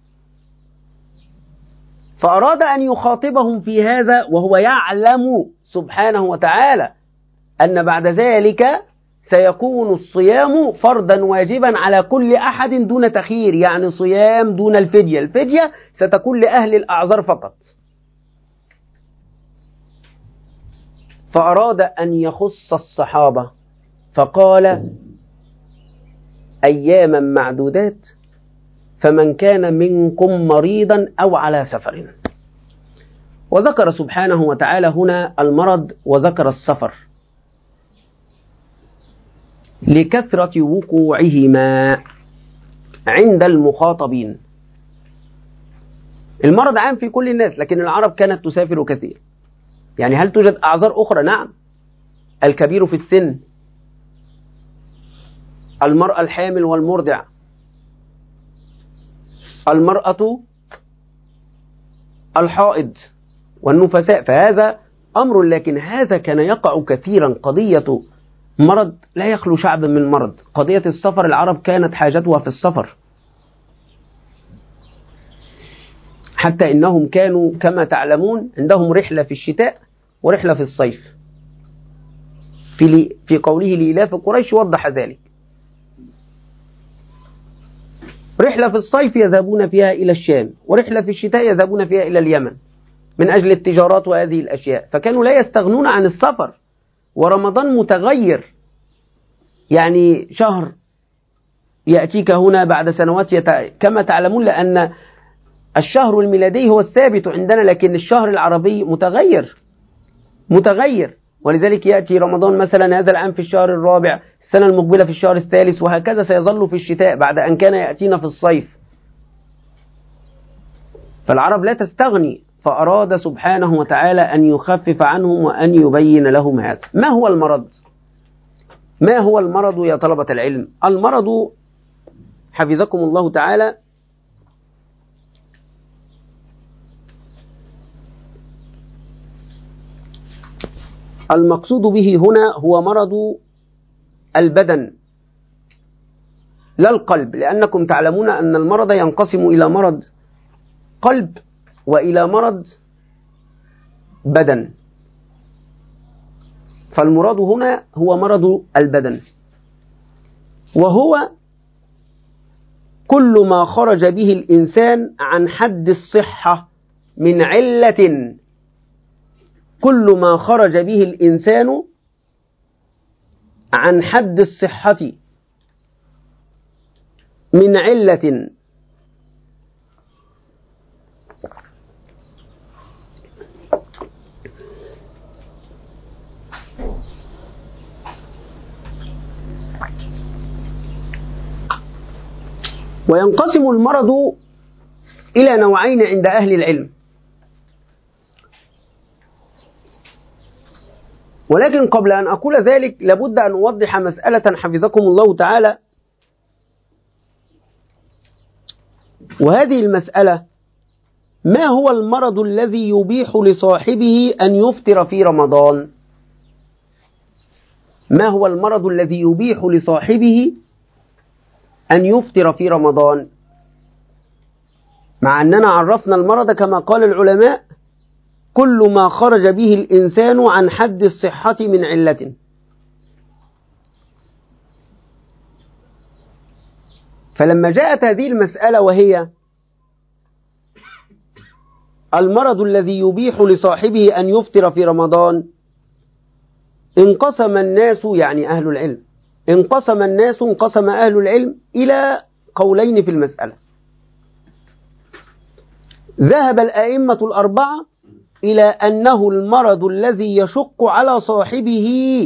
فأراد أن يخاطبهم في هذا وهو يعلم سبحانه وتعالى أن بعد ذلك سيكون الصيام فرضا واجبا على كل أحد دون تخيير، يعني صيام دون الفدية، الفدية ستكون لأهل الأعذار فقط، فأراد أن يخص الصحابة فقال أياما معدودات فمن كان منكم مريضا أو على سفر. وذكر سبحانه وتعالى هنا المرض وذكر السفر لكثرة وقوعهما عند المخاطبين. المرض عام في كل الناس، لكن العرب كانت تسافر كثير. يعني هل توجد أعذار أخرى؟ نعم، الكبير في السن، المرأة الحامل والمرضع، المرأة الحائض والنفساء، فهذا أمر، لكن هذا كان يقع كثيرا. قضية مرض لا يخلو شعب من مرض، قضية السفر العرب كانت حاجتها في السفر، حتى إنهم كانوا كما تعلمون عندهم رحلة في الشتاء ورحلة في الصيف. في, في قوله لإلاف قريش وضح ذلك. رحلة في الصيف يذهبون فيها إلى الشام، ورحلة في الشتاء يذهبون فيها إلى اليمن من أجل التجارات وهذه الأشياء، فكانوا لا يستغنون عن السفر. ورمضان متغير، يعني شهر يأتيك هنا بعد سنوات يتع... كما تعلمون، لأن الشهر الميلادي هو الثابت عندنا، لكن الشهر العربي متغير متغير ولذلك يأتي رمضان مثلا هذا العام في الشهر الرابع، السنة المقبلة في الشهر الثالث، وهكذا سيظل في الشتاء بعد أن كان يأتينا في الصيف. فالعرب لا تستغني، فأراد سبحانه وتعالى أن يخفف عنهم وأن يبين لهم هذا. ما هو المرض؟ ما هو المرض يا طلبة العلم؟ المرض حفظكم الله تعالى المقصود به هنا هو مرض البدن لا القلب، لأنكم تعلمون أن المرض ينقسم إلى مرض قلب وإلى مرض بدن، فالمراد هنا هو مرض البدن، وهو كل ما خرج به الإنسان عن حد الصحة من علة، كل ما خرج به الإنسان عن حد الصحة من علة وينقسم المرض إلى نوعين عند أهل العلم، ولكن قبل أن أقول ذلك لابد أن أوضح مسألة حفظكم الله تعالى، وهذه المسألة: ما هو المرض الذي يبيح لصاحبه أن يفطر في رمضان؟ ما هو المرض الذي يبيح لصاحبه أن يفطر في رمضان؟ مع أننا عرفنا المرض كما قال العلماء: كل ما خرج به الإنسان عن حد الصحة من علة. فلما جاءت هذه المسألة وهي المرض الذي يبيح لصاحبه أن يفطر في رمضان، انقسم الناس، يعني أهل العلم، انقسم الناس انقسم أهل العلم إلى قولين في المسألة. ذهب الأئمة الأربعة إلى أنه المرض الذي يشق على صاحبه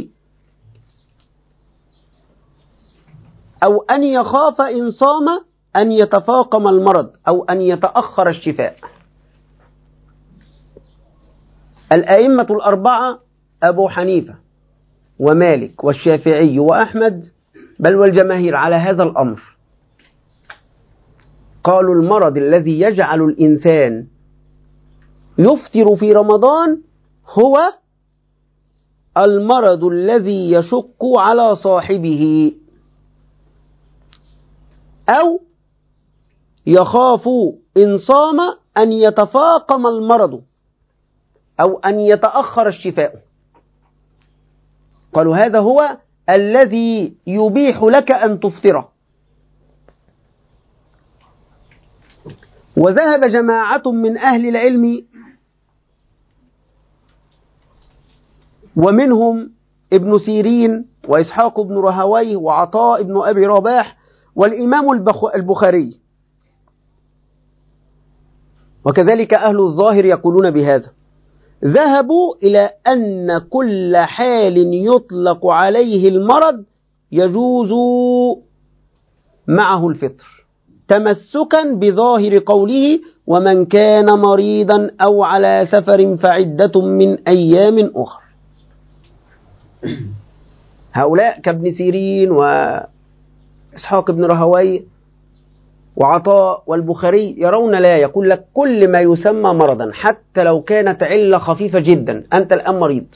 أو أن يخاف إن صام أن يتفاقم المرض أو أن يتأخر الشفاء. الأئمة الأربعة أبو حنيفة ومالك والشافعي وأحمد بل والجماهير على هذا الأمر، قالوا المرض الذي يجعل الإنسان يفطر في رمضان هو المرض الذي يشق على صاحبه أو يخاف إن صام أن يتفاقم المرض أو أن يتأخر الشفاء. قالوا هذا هو الذي يبيح لك أن تفطره. وذهب جماعة من أهل العلم ومنهم ابن سيرين وإسحاق بن رهويه وعطاء بن أبي رباح والإمام البخاري، وكذلك أهل الظاهر يقولون بهذا، ذهبوا إلى أن كل حال يطلق عليه المرض يجوز معه الفطر، تمسكا بظاهر قوله: ومن كان مريضا أو على سفر فعدة من أيام أخر. هؤلاء كابن سيرين وإسحاق بن رهويه وعطاء والبخاري يرون لا، يقول لك كل ما يسمى مرضا حتى لو كانت علة خفيفة جدا، أنت الآن مريض.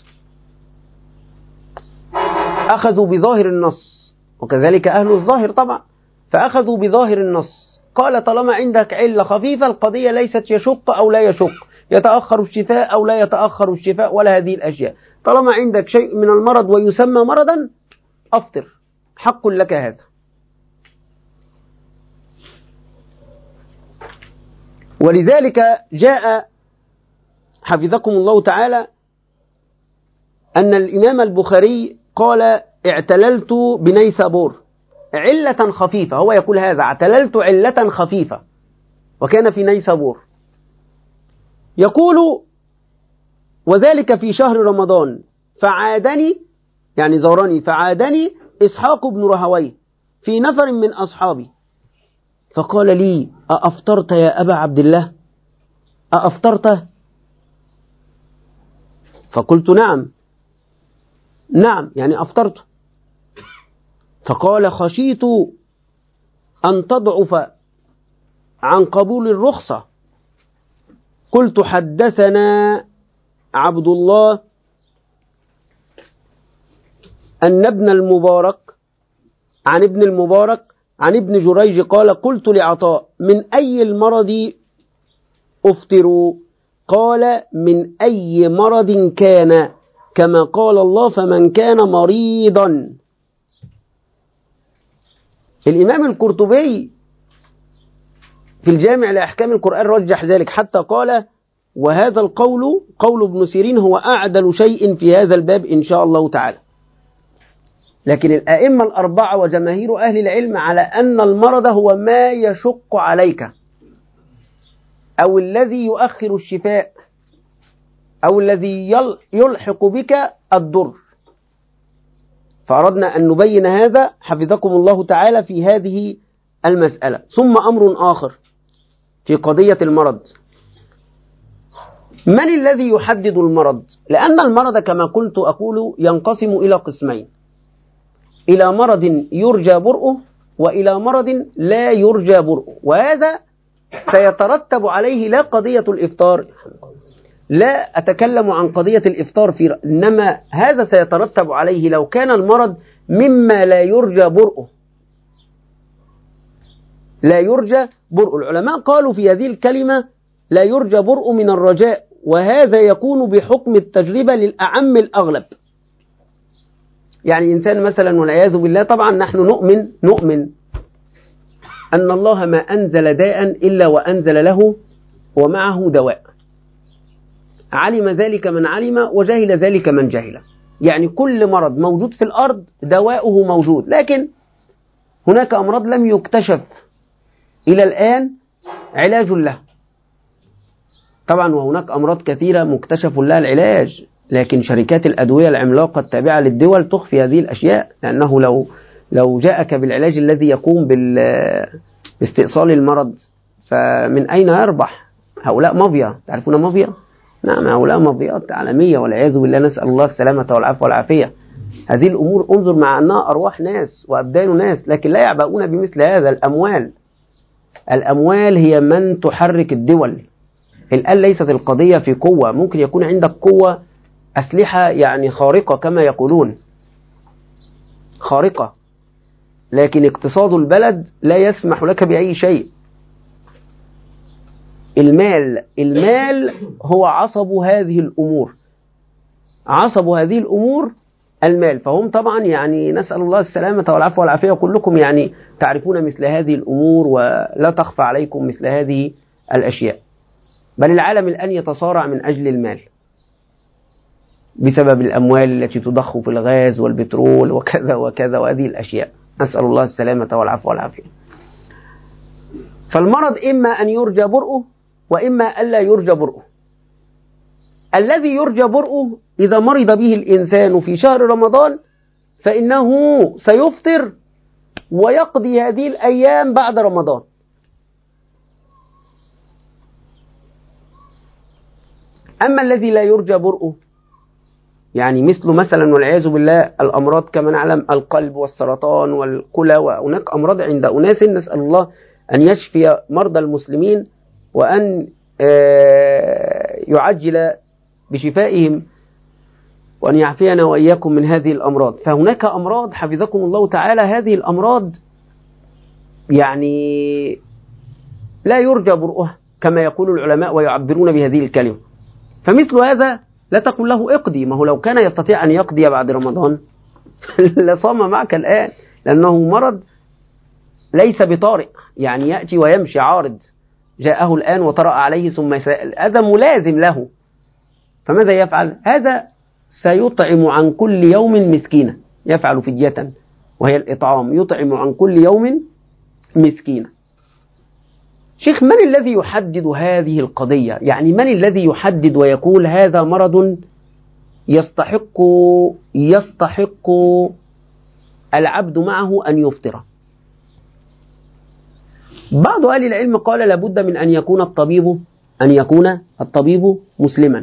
أخذوا بظاهر النص، وكذلك أهل الظاهر طبعا، فأخذوا بظاهر النص، قال طالما عندك علة خفيفة القضية ليست يشق أو لا يشق، يتأخر الشفاء أو لا يتأخر الشفاء ولا هذه الأشياء، طالما عندك شيء من المرض ويسمى مرضا أفطر، حق لك هذا. ولذلك جاء حفظكم الله تعالى أن الإمام البخاري قال: اعتللت بنيسابور علة خفيفة، هو يقول هذا: اعتللت علة خفيفة، وكان في نيسابور. يقول: وذلك في شهر رمضان، فعادني، يعني زورني، فعادني إسحاق بن رهويه في نفر من أصحابي، فقال لي: أأفطرت يا أبا عبد الله؟ أأفطرت؟ فقلت: نعم نعم يعني أفطرت. فقال: خشيت أن تضعف عن قبول الرخصة. قلت: حدثنا عبد الله أن ابن المبارك عن ابن المبارك عن ابن جريج قال: قلت لعطاء: من أي المرض أفطر؟ قال: من أي مرض كان، كما قال الله: فمن كان مريضا. الإمام القرطبي في الجامع لأحكام القرآن رجح ذلك حتى قال: وهذا القول قول ابن سيرين هو أعدل شيء في هذا الباب إن شاء الله تعالى. لكن الأئمة الأربعة وجماهير أهل العلم على أن المرض هو ما يشق عليك، أو الذي يؤخر الشفاء، أو الذي يلحق بك الضر. فأردنا أن نبين هذا حفظكم الله تعالى في هذه المسألة. ثم أمر آخر في قضية المرض: من الذي يحدد المرض؟ لأن المرض كما قلت أقول ينقسم إلى قسمين: إلى مرض يرجى برؤه، وإلى مرض لا يرجى برؤه. وهذا سيترتب عليه لا قضية الإفطار، لا أتكلم عن قضية الإفطار في، إنما هذا سيترتب عليه لو كان المرض مما لا يرجى برؤه. لا يرجى برؤه، العلماء قالوا في هذه الكلمة لا يرجى برؤه من الرجاء، وهذا يكون بحكم التجربة للأعم الأغلب. يعني إنسان مثلا والعياذ بالله، طبعا نحن نؤمن نؤمن أن الله ما أنزل داء إلا وأنزل له ومعه دواء، علم ذلك من علم وجهل ذلك من جهل. يعني كل مرض موجود في الأرض دواؤه موجود، لكن هناك أمراض لم يكتشف إلى الآن علاج له. طبعا وهناك أمراض كثيرة مكتشف لها العلاج، لكن شركات الأدوية العملاقة التابعة للدول تخفي هذه الأشياء، لأنه لو لو جاءك بالعلاج الذي يقوم باستئصال المرض فمن أين يربح؟ هؤلاء مافيا، تعرفون مافيا؟ نعم، هؤلاء مافيات عالمية والعياذ بالله، نسأل الله السلامة والعفو والعافية. هذه الأمور انظر مع أنها أرواح ناس وأبدان ناس، لكن لا يعبؤون بمثل هذا. الأموال الأموال هي من تحرك الدول. الآن ليست القضية في قوة، ممكن يكون عندك قوة أسلحة يعني خارقة كما يقولون، خارقة، لكن اقتصاد البلد لا يسمح لك بأي شيء. المال المال هو عصب هذه الأمور، عصب هذه الأمور المال. فهم طبعا يعني نسأل الله السلامة والعفو والعافية، كلكم يعني تعرفون مثل هذه الأمور ولا تخفى عليكم مثل هذه الأشياء. بل العالم الآن يتصارع من أجل المال بسبب الأموال التي تضخ في الغاز والبترول وكذا وكذا وهذه الأشياء، نسأل الله السلامة والعفو والعافية. فالمرض إما أن يرجى برؤه وإما ألا يرجى برؤه. الذي يرجى برؤه إذا مرض به الإنسان في شهر رمضان فإنه سيفطر ويقضي هذه الأيام بعد رمضان. أما الذي لا يرجى برؤه، يعني مثل مثلا والعياذ بالله الأمراض كما نعلم القلب والسرطان والكلى، وهناك أمراض عند أناس نسأل الله أن يشفي مرضى المسلمين وأن يعجل بشفائهم وأن يعفينا وإياكم من هذه الأمراض. فهناك أمراض حفظكم الله تعالى، هذه الأمراض يعني لا يرجى برؤها كما يقول العلماء ويعبرون بهذه الكلمة. فمثل هذا لا تقول له اقضي، ما هو لو كان يستطيع أن يقضي بعد رمضان لصام معك الآن، لأنه مرض ليس بطارئ، يعني يأتي ويمشي عارض، جاءه الآن وطرأ عليه ثم يسأل، هذا ملازم له. فماذا يفعل؟ هذا سيطعم عن كل يوم مسكينة، يفعل فدية وهي الإطعام، يطعم عن كل يوم مسكينة. شيخ، من الذي يحدد هذه القضية؟ يعني من الذي يحدد ويقول هذا مرض يستحق يستحق العبد معه أن يفطر؟ بعض أهل العلم قال لابد من أن يكون الطبيب أن يكون الطبيب مسلما.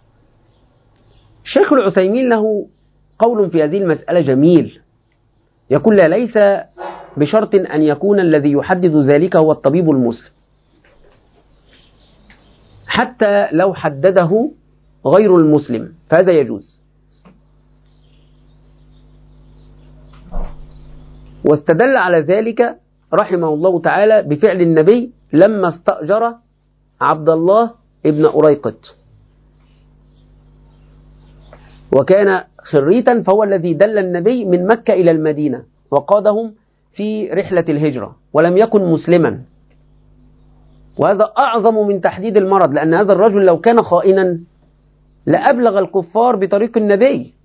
الشيخ العثيمين له قول في هذه المسألة جميل، يقول لا، ليس بشرط أن يكون الذي يحدد ذلك هو الطبيب المسلم، حتى لو حدده غير المسلم فهذا يجوز. واستدل على ذلك رحمه الله تعالى بفعل النبي لما استأجر عبد الله ابن أريقط، وكان خريتا، فهو الذي دل النبي من مكة إلى المدينة وقادهم في رحلة الهجرة، ولم يكن مسلما. وهذا أعظم من تحديد المرض، لأن هذا الرجل لو كان خائنا لأبلغ الكفار بطريق النبي،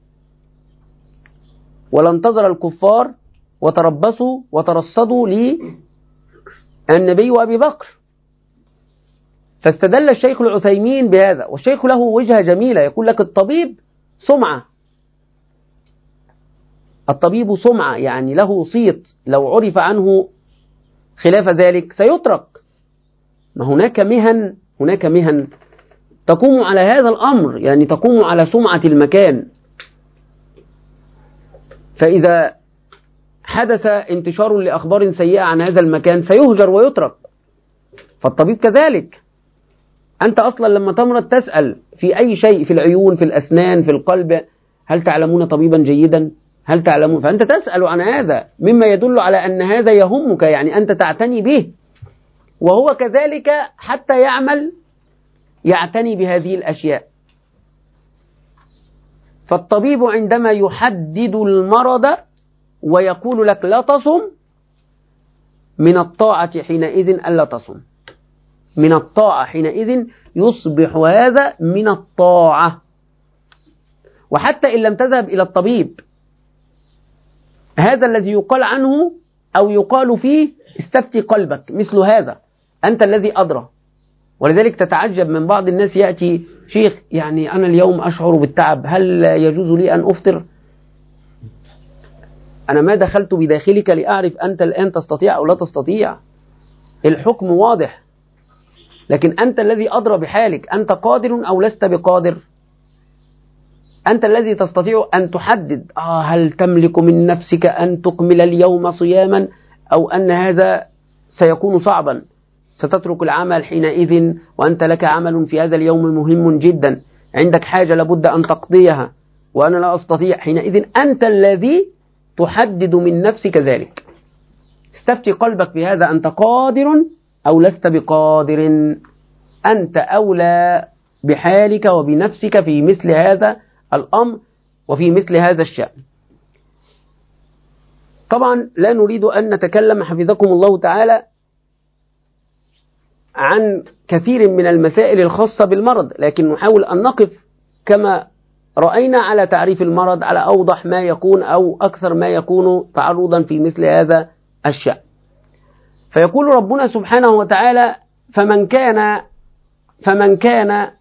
ولانتظر الكفار وتربصوا وترصدوا للنبي وأبي بكر. فاستدل الشيخ العثيمين بهذا، والشيخ له وجهة جميلة، يقول لك الطبيب سمعة، الطبيب سمعة يعني له صيت، لو عرف عنه خلاف ذلك سيترك. ما هناك مهن هناك مهن تقوم على هذا الأمر، يعني تقوم على سمعة المكان، فإذا حدث انتشار لأخبار سيئة عن هذا المكان سيهجر ويترك. فالطبيب كذلك، أنت أصلا لما تمرض تسأل في أي شيء، في العيون، في الأسنان، في القلب، هل تعلمون طبيبا جيدا؟ هل تعلمون؟ فأنت تسأل عن هذا، مما يدل على أن هذا يهمك، يعني أنت تعتني به، وهو كذلك حتى يعمل يعتني بهذه الأشياء. فالطبيب عندما يحدد المرض ويقول لك لا تصم، من الطاعة حينئذ ألا تصم، من الطاعة حينئذ يصبح هذا من الطاعة. وحتى إن لم تذهب إلى الطبيب، هذا الذي يقال عنه أو يقال فيه استفتي قلبك، مثل هذا أنت الذي أدرى. ولذلك تتعجب من بعض الناس، يأتي شيخ يعني أنا اليوم أشعر بالتعب، هل يجوز لي أن أفطر؟ أنا ما دخلت بداخلك لأعرف أنت الآن تستطيع أو لا تستطيع، الحكم واضح، لكن أنت الذي أدرى بحالك، أنت قادر أو لست بقادر، أنت الذي تستطيع أن تحدد آه هل تملك من نفسك أن تكمل اليوم صياما، أو أن هذا سيكون صعبا، ستترك العمل حينئذ وأنت لك عمل في هذا اليوم مهم جدا، عندك حاجة لابد أن تقضيها وأنا لا أستطيع، حينئذ أنت الذي تحدد من نفسك ذلك. استفتي قلبك في هذا، أنت قادر أو لست بقادر، أنت أولى بحالك وبنفسك في مثل هذا الأمر وفي مثل هذا الشأن. طبعا لا نريد أن نتكلم حفظكم الله تعالى عن كثير من المسائل الخاصة بالمرض، لكن نحاول أن نقف كما رأينا على تعريف المرض على أوضح ما يكون أو أكثر ما يكون تعرضا في مثل هذا الشأن. فيقول ربنا سبحانه وتعالى فمن كان فمن كان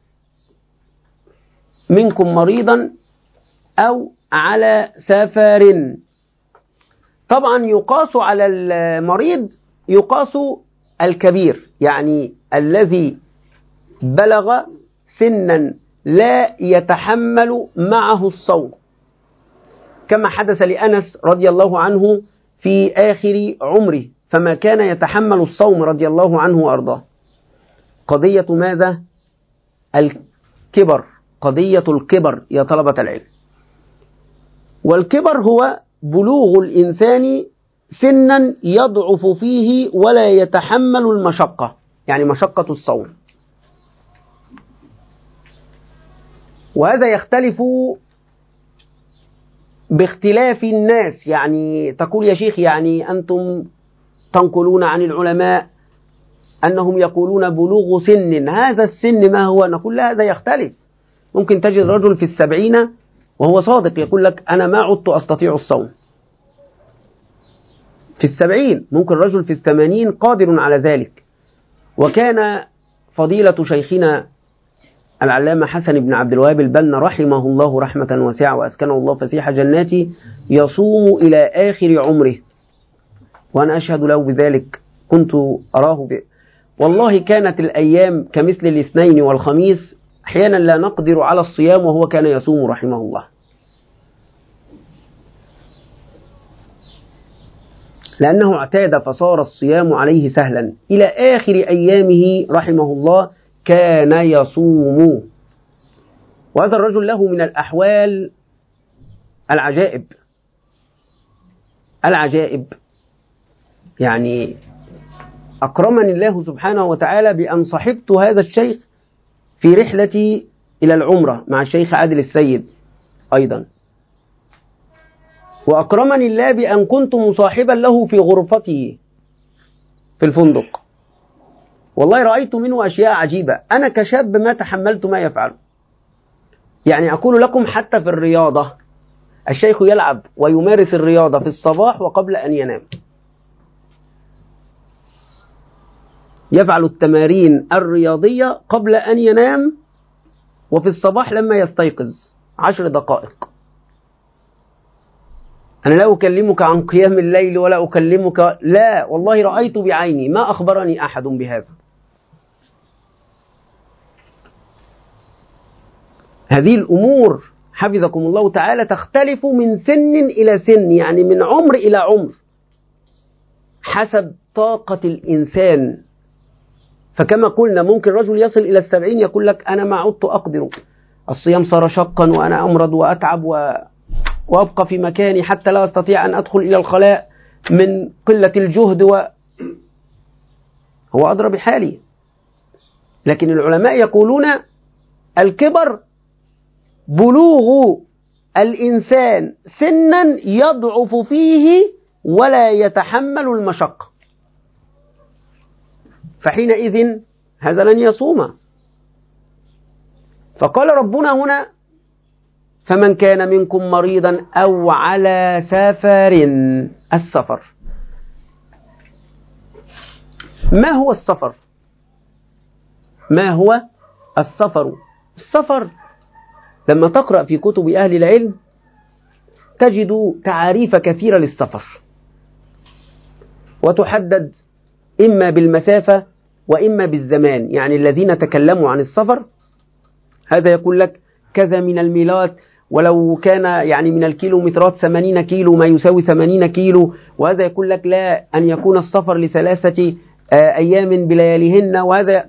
منكم مريضا أو على سفر. طبعا يقاس على المريض يقاس الكبير، يعني الذي بلغ سنا لا يتحمل معه الصوم، كما حدث لأنس رضي الله عنه في آخر عمره، فما كان يتحمل الصوم رضي الله عنه وأرضاه. قضية ماذا؟ الكبر، قضية الكبر يا طلبة العلم. والكبر هو بلوغ الإنسان سنا يضعف فيه ولا يتحمل المشقة، يعني مشقة الصوم. وهذا يختلف باختلاف الناس، يعني تقول يا شيخ يعني أنتم تنقلون عن العلماء أنهم يقولون بلوغ سن، هذا السن ما هو؟ نقول هذا يختلف. ممكن تجد رجل في السبعين وهو صادق يقول لك أنا ما عدت أستطيع الصوم، في السبعين. ممكن رجل في الثمانين قادر على ذلك. وكان فضيلة شيخنا العلامة حسن بن عبد الوهاب البنا رحمه الله رحمة واسعة وأسكنه الله فسيح جناته يصوم إلى آخر عمره، وأنا أشهد له بذلك، كنت أراه ب... والله كانت الأيام كمثل الاثنين والخميس، أحيانا لا نقدر على الصيام وهو كان يصوم رحمه الله. لأنه اعتاد فصار الصيام عليه سهلا، إلى آخر أيامه رحمه الله كان يصوم. وهذا الرجل له من الأحوال العجائب العجائب يعني أكرمني الله سبحانه وتعالى بأن صحبت هذا الشيخ في رحلتي إلى العمرة مع الشيخ عادل السيد أيضا، وأكرمني الله بأن كنت مصاحبا له في غرفته في الفندق، والله رأيت منه أشياء عجيبة، أنا كشاب ما تحملت ما يفعله. يعني أقول لكم حتى في الرياضة، الشيخ يلعب ويمارس الرياضة في الصباح وقبل أن ينام، يفعل التمارين الرياضية قبل أن ينام وفي الصباح لما يستيقظ عشر دقائق. أنا لا أكلمك عن قيام الليل ولا أكلمك، لا والله رأيت بعيني، ما أخبرني أحد بهذا. هذه الأمور حفظكم الله تعالى تختلف من سن إلى سن، يعني من عمر إلى عمر حسب طاقة الإنسان. فكما قلنا ممكن رجل يصل إلى السبعين يقول لك أنا ما عدت أقدر، الصيام صار شقا وأنا أمرض وأتعب و... وأبقى في مكاني حتى لا أستطيع أن أدخل إلى الخلاء من قلة الجهد، و... هو أدرى بحالي. لكن العلماء يقولون الكبر بلوغ الإنسان سنا يضعف فيه ولا يتحمل المشقة، فحينئذ هذا لن يصوم. فقال ربنا هنا فمن كان منكم مريضا أو على سفر. السفر ما هو السفر؟ ما هو السفر؟ السفر لما تقرأ في كتب أهل العلم تجد تعاريف كثيرة للسفر، وتحدد إما بالمسافة وإما بالزمان. يعني الذين تكلموا عن السفر هذا يقول لك كذا من الميلات، ولو كان يعني من الكيلومترات ثمانين كيلو ما يساوي ثمانين كيلو، وهذا يقول لك لا أن يكون السفر لثلاثة أيام بلياليهن. وهذا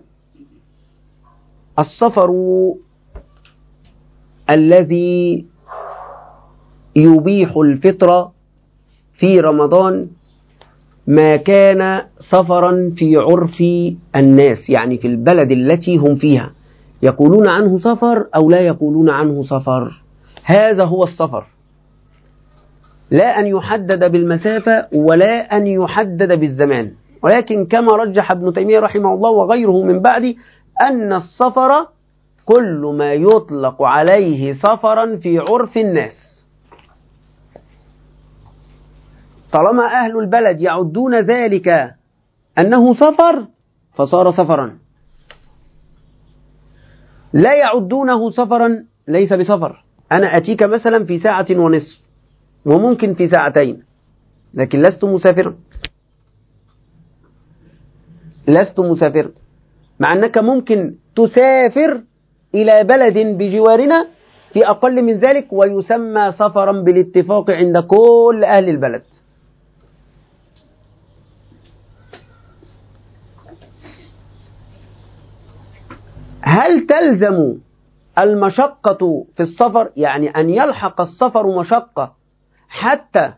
السفر الذي يبيح الفطر في رمضان ما كان سفرا في عرف الناس، يعني في البلد التي هم فيها يقولون عنه سفر أو لا يقولون عنه سفر، هذا هو السفر. لا أن يحدد بالمسافة ولا أن يحدد بالزمان، ولكن كما رجح ابن تيمية رحمه الله وغيره من بعد أن السفر كل ما يطلق عليه سفرا في عرف الناس. طالما أهل البلد يعدون ذلك أنه سفر فصار سفرا، لا يعدونه سفرا ليس بسفر. أنا أتيك مثلا في ساعة ونصف وممكن في ساعتين، لكن لست مسافرا، لست مسافرا، مع أنك ممكن تسافر إلى بلد بجوارنا في أقل من ذلك ويسمى سفرا بالاتفاق عند كل أهل البلد. هل تلزم المشقة في السفر، يعني أن يلحق السفر مشقة حتى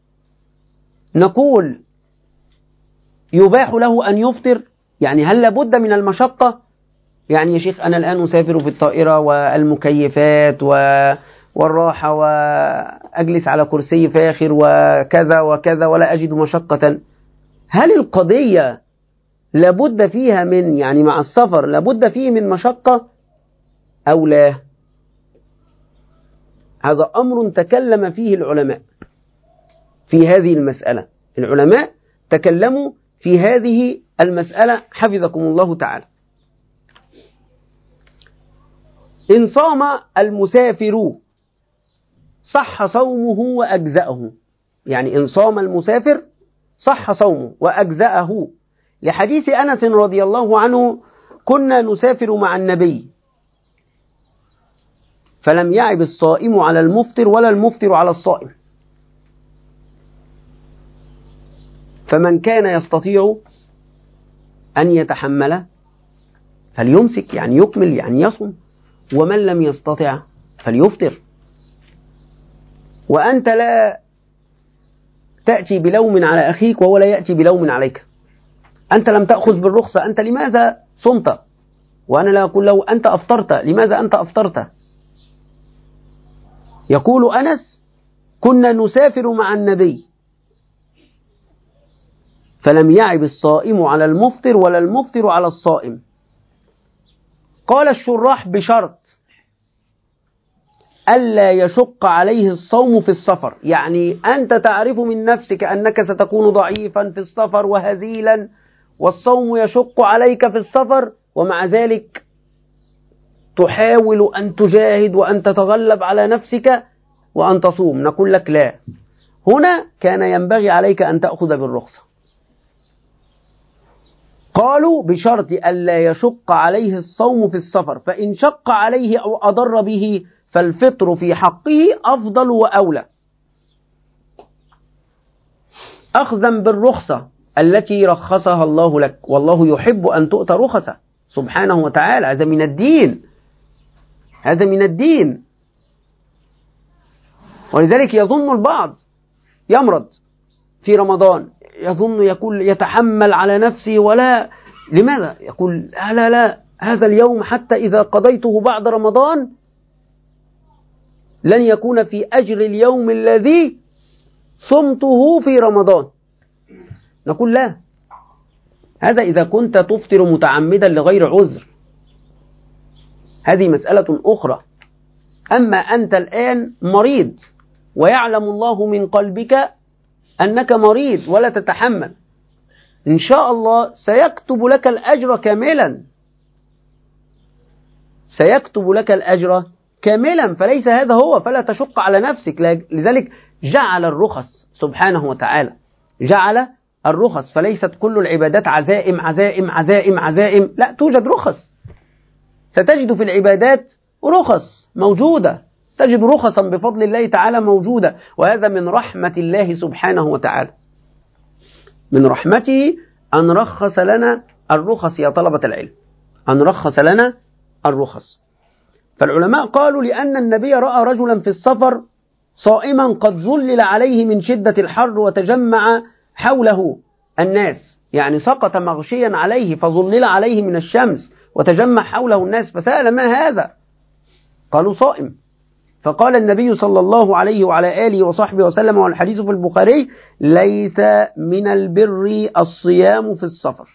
نقول يباح له أن يفطر؟ يعني هل لابد من المشقة؟ يعني يا شيخ أنا الآن أسافر في الطائرة والمكيفات والراحة وأجلس على كرسي فاخر وكذا وكذا ولا أجد مشقة، هل القضية لابد فيها من يعني مع السفر لابد فيه من مشقة أو لا؟ هذا أمر تكلم فيه العلماء في هذه المسألة. العلماء تكلموا في هذه المسألة حفظكم الله تعالى. إن صام المسافر صح صومه وأجزأه، يعني إن صام المسافر صح صومه وأجزأه، لحديث أنس رضي الله عنه كنا نسافر مع النبي فلم يعب الصائم على المفطر ولا المفطر على الصائم، فمن كان يستطيع أن يتحمل فليمسك، يعني يكمل يعني يصوم، ومن لم يستطع فليفطر. وأنت لا تأتي بلوم على أخيك وهو لا يأتي بلوم عليك، أنت لم تأخذ بالرخصة، أنت لماذا صمت؟ وأنا لا أقول له أنت أفطرت، لماذا أنت أفطرت؟ يقول أنس كنا نسافر مع النبي فلم يعب الصائم على المفطر ولا المفطر على الصائم. قال الشراح بشرط ألا يشق عليه الصوم في السفر، يعني أنت تعرف من نفسك أنك ستكون ضعيفا في السفر وهزيلا، والصوم يشق عليك في السفر، ومع ذلك تحاول أن تجاهد وأن تتغلب على نفسك وأن تصوم. نقول لك لا، هنا كان ينبغي عليك أن تأخذ بالرخصة. قالوا بشرط ألا يشق عليه الصوم في السفر، فإن شق عليه أو أضر به فالفطر في حقه أفضل وأولى، أخذا بالرخصة التي رخصها الله لك، والله يحب أن تؤتى رخصة سبحانه وتعالى. هذا من الدين، هذا من الدين. ولذلك يظن البعض يمرض في رمضان، يظن يقول يتحمل على نفسه، ولا لماذا؟ يقول لا لا لا، هذا اليوم حتى إذا قضيته بعد رمضان لن يكون في أجر اليوم الذي صمته في رمضان. نقول لا، هذا إذا كنت تفطر متعمدا لغير عذر، هذه مسألة أخرى. أما أنت الآن مريض ويعلم الله من قلبك أنك مريض ولا تتحمل، إن شاء الله سيكتب لك الأجر كاملا، سيكتب لك الأجر كاملا، فليس هذا هو، فلا تشق على نفسك. لذلك جعل الرخص سبحانه وتعالى، جعل الرخص، فليست كل العبادات عزائم عزائم عزائم عزائم، لا، توجد رخص. ستجد في العبادات رخص موجودة، تجد رخصا بفضل الله تعالى موجودة، وهذا من رحمة الله سبحانه وتعالى، من رحمته أن رخص لنا الرخص يا طلبة العلم، أن رخص لنا الرخص. فالعلماء قالوا لأن النبي رأى رجلا في السفر صائما قد ظلل عليه من شدة الحر وتجمع حوله الناس، يعني سقط مغشيا عليه فظلل عليه من الشمس وتجمع حوله الناس، فسأل ما هذا؟ قالوا صائم. فقال النبي صلى الله عليه وعلى آله وصحبه وسلم، والحديث في البخاري: ليس من البر الصيام في السفر.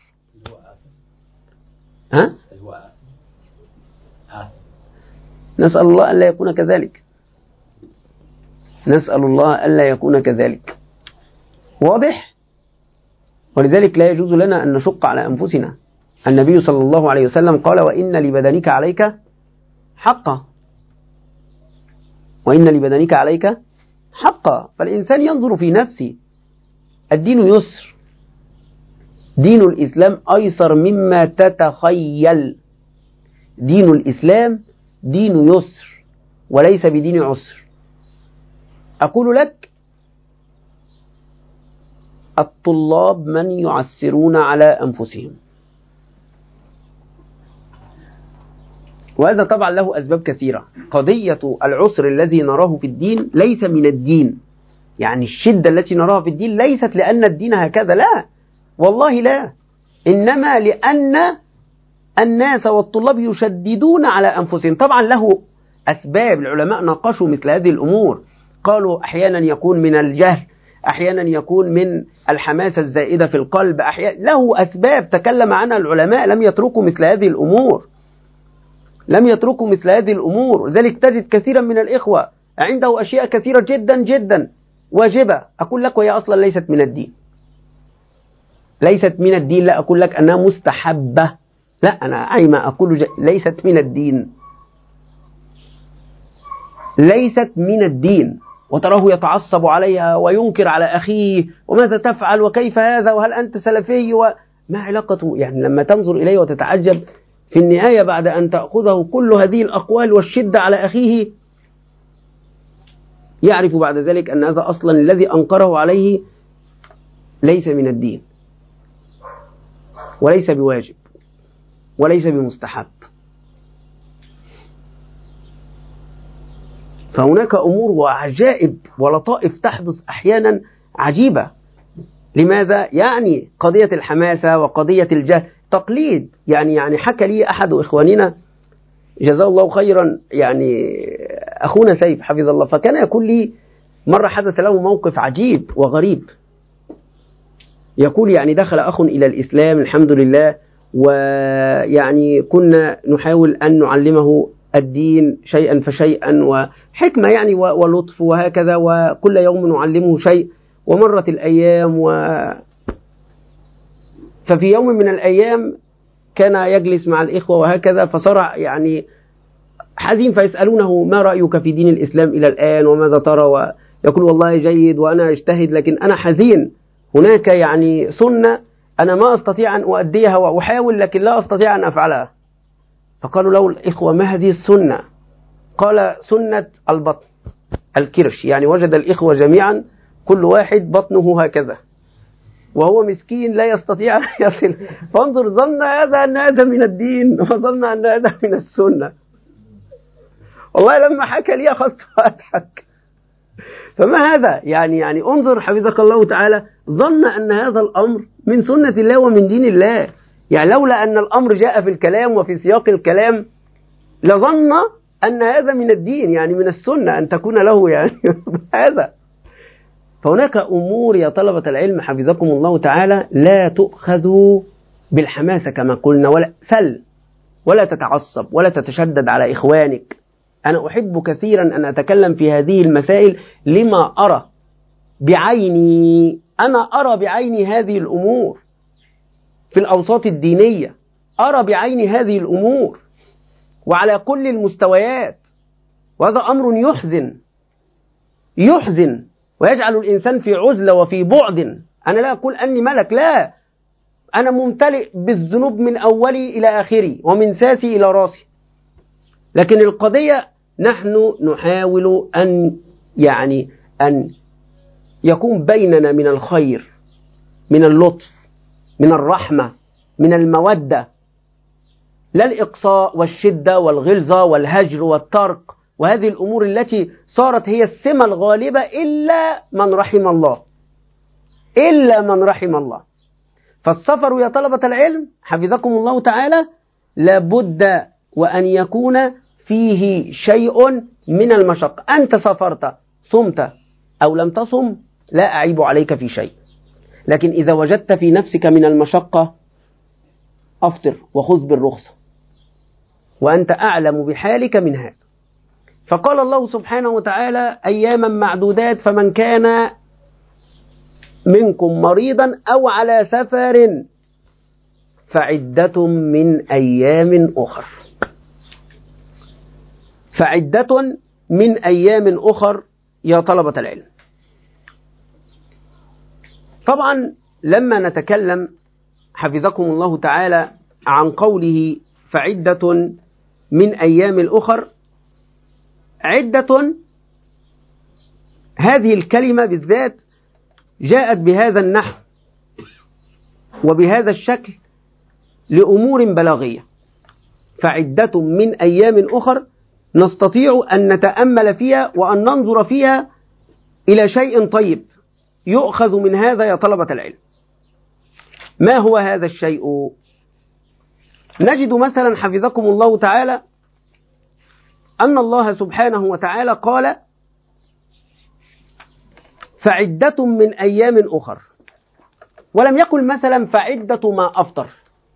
ها؟ نسأل الله ألا يكون كذلك، نسأل الله ألا يكون كذلك. واضح؟ ولذلك لا يجوز لنا أن نشق على أنفسنا. النبي صلى الله عليه وسلم قال: وإن لبدنك عليك حقا، وإن لبدنك عليك حقا. فالإنسان ينظر في نفسه. الدين يسر، دين الإسلام أيسر مما تتخيل. دين الإسلام دين يسر وليس بدين عسر. أقول لك: الطلاب من يعسرون على أنفسهم، وهذا طبعا له أسباب كثيرة. قضية العسر الذي نراه في الدين ليس من الدين، يعني الشدة التي نراها في الدين ليست لأن الدين هكذا، لا والله لا، إنما لأن الناس والطلاب يشددون على أنفسهم. طبعا له أسباب، العلماء ناقشوا مثل هذه الأمور، قالوا أحيانا يكون من الجهل، أحيانا يكون من الحماسة الزائدة في القلب، أحيانا له أسباب تكلم عنها العلماء. لم يتركوا مثل هذه الأمور، لم يتركوا مثل هذه الأمور. لذلك تجد كثيرا من الإخوة عنده أشياء كثيرة جدا جدا واجبة، أقول لك وهي أصلا ليست من الدين، ليست من الدين. لا أقول لك أنها مستحبة، لا، أنا عايما أقول ج... ليست من الدين، ليست من الدين. وتراه يتعصب عليها وينكر على أخيه، وماذا تفعل وكيف هذا وهل أنت سلفي وما علاقته. يعني لما تنظر إليه وتتعجب في النهاية بعد أن تأخذه كل هذه الأقوال والشدة على أخيه، يعرف بعد ذلك أن هذا أصلا الذي أنكره عليه ليس من الدين، وليس بواجب، وليس بمستحب. فهناك أمور وعجائب ولطائف تحدث أحيانا عجيبة. لماذا؟ يعني قضية الحماسة وقضية الجهل تقليد. يعني يعني حكى لي أحد إخواننا جزاه الله خيرا، يعني أخونا سيف حفظ الله، فكان يقول لي مرة حدث له موقف عجيب وغريب. يقول يعني دخل أخ إلى الإسلام الحمد لله، ويعني كنا نحاول أن نعلمه الدين شيئا فشيئا وحكمة يعني ولطف وهكذا، وكل يوم نعلمه شيء. ومرت الأيام و... ففي يوم من الأيام كان يجلس مع الإخوة وهكذا، فصار يعني حزين، فيسألونه ما رأيك في دين الإسلام إلى الآن وماذا ترى؟ ويقول والله جيد وأنا أجتهد، لكن أنا حزين، هناك يعني سنة أنا ما أستطيع أن أؤديها وأحاول لكن لا أستطيع أن أفعلها. فقالوا له الإخوة ما هذه السنة؟ قال سنة البطن الكرش، يعني وجد الإخوة جميعا كل واحد بطنه هكذا وهو مسكين لا يستطيع أن يصل. فانظر، ظن هذا أن هذا من الدين وظن أن هذا من السنة. والله لما حكى لي أخذت وأضحك. فما هذا يعني يعني انظر حفظك الله تعالى، ظن أن هذا الأمر من سنة الله ومن دين الله. يعني لولا أن الأمر جاء في الكلام وفي سياق الكلام لظن أن هذا من الدين، يعني من السنة أن تكون له يعني هذا. فهناك أمور يا طلبة العلم حفظكم الله تعالى لا تؤخذوا بالحماسة كما قلنا، ولا سل ولا تتعصب ولا تتشدد على إخوانك. أنا أحب كثيرا أن أتكلم في هذه المسائل لما أرى بعيني، أنا أرى بعيني هذه الأمور في الأوساط الدينية، أرى بعيني هذه الأمور وعلى كل المستويات، وهذا أمر يحزن يحزن ويجعل الإنسان في عزلة وفي بعد. أنا لا أقول أني ملك، لا، أنا ممتلئ بالذنوب من أولي إلى آخري ومن ساسي إلى راسي، لكن القضية نحن نحاول أن يعني أن يكون بيننا من الخير، من اللطف، من الرحمة، من المودة، لا الإقصاء والشدة والغلظة والهجر والترك وهذه الأمور التي صارت هي السمة الغالبة إلا من رحم الله، إلا من رحم الله. فالسفر يا طلبة العلم حفظكم الله تعالى لابد وأن يكون فيه شيء من المشقة. أنت سافرت صمت أو لم تصم لا أعيب عليك في شيء، لكن إذا وجدت في نفسك من المشقة أفطر وخذ بالرخصة وأنت أعلم بحالك من هذا. فقال الله سبحانه وتعالى أياما معدودات، فمن كان منكم مريضا أو على سفر فعدة من أيام أخر، فعدة من أيام أخر يا طلبة العلم. طبعا لما نتكلم حفظكم الله تعالى عن قوله فعدة من أيام الأخر، عدة هذه الكلمة بالذات جاءت بهذا النحو وبهذا الشكل لأمور بلاغية. فعدة من أيام أخر نستطيع أن نتأمل فيها وأن ننظر فيها إلى شيء طيب يؤخذ من هذا يا طلبة العلم. ما هو هذا الشيء؟ نجد مثلا حفظكم الله تعالى أن الله سبحانه وتعالى قال فعدة من أيام أخر، ولم يقل مثلا فعدة ما أفطر،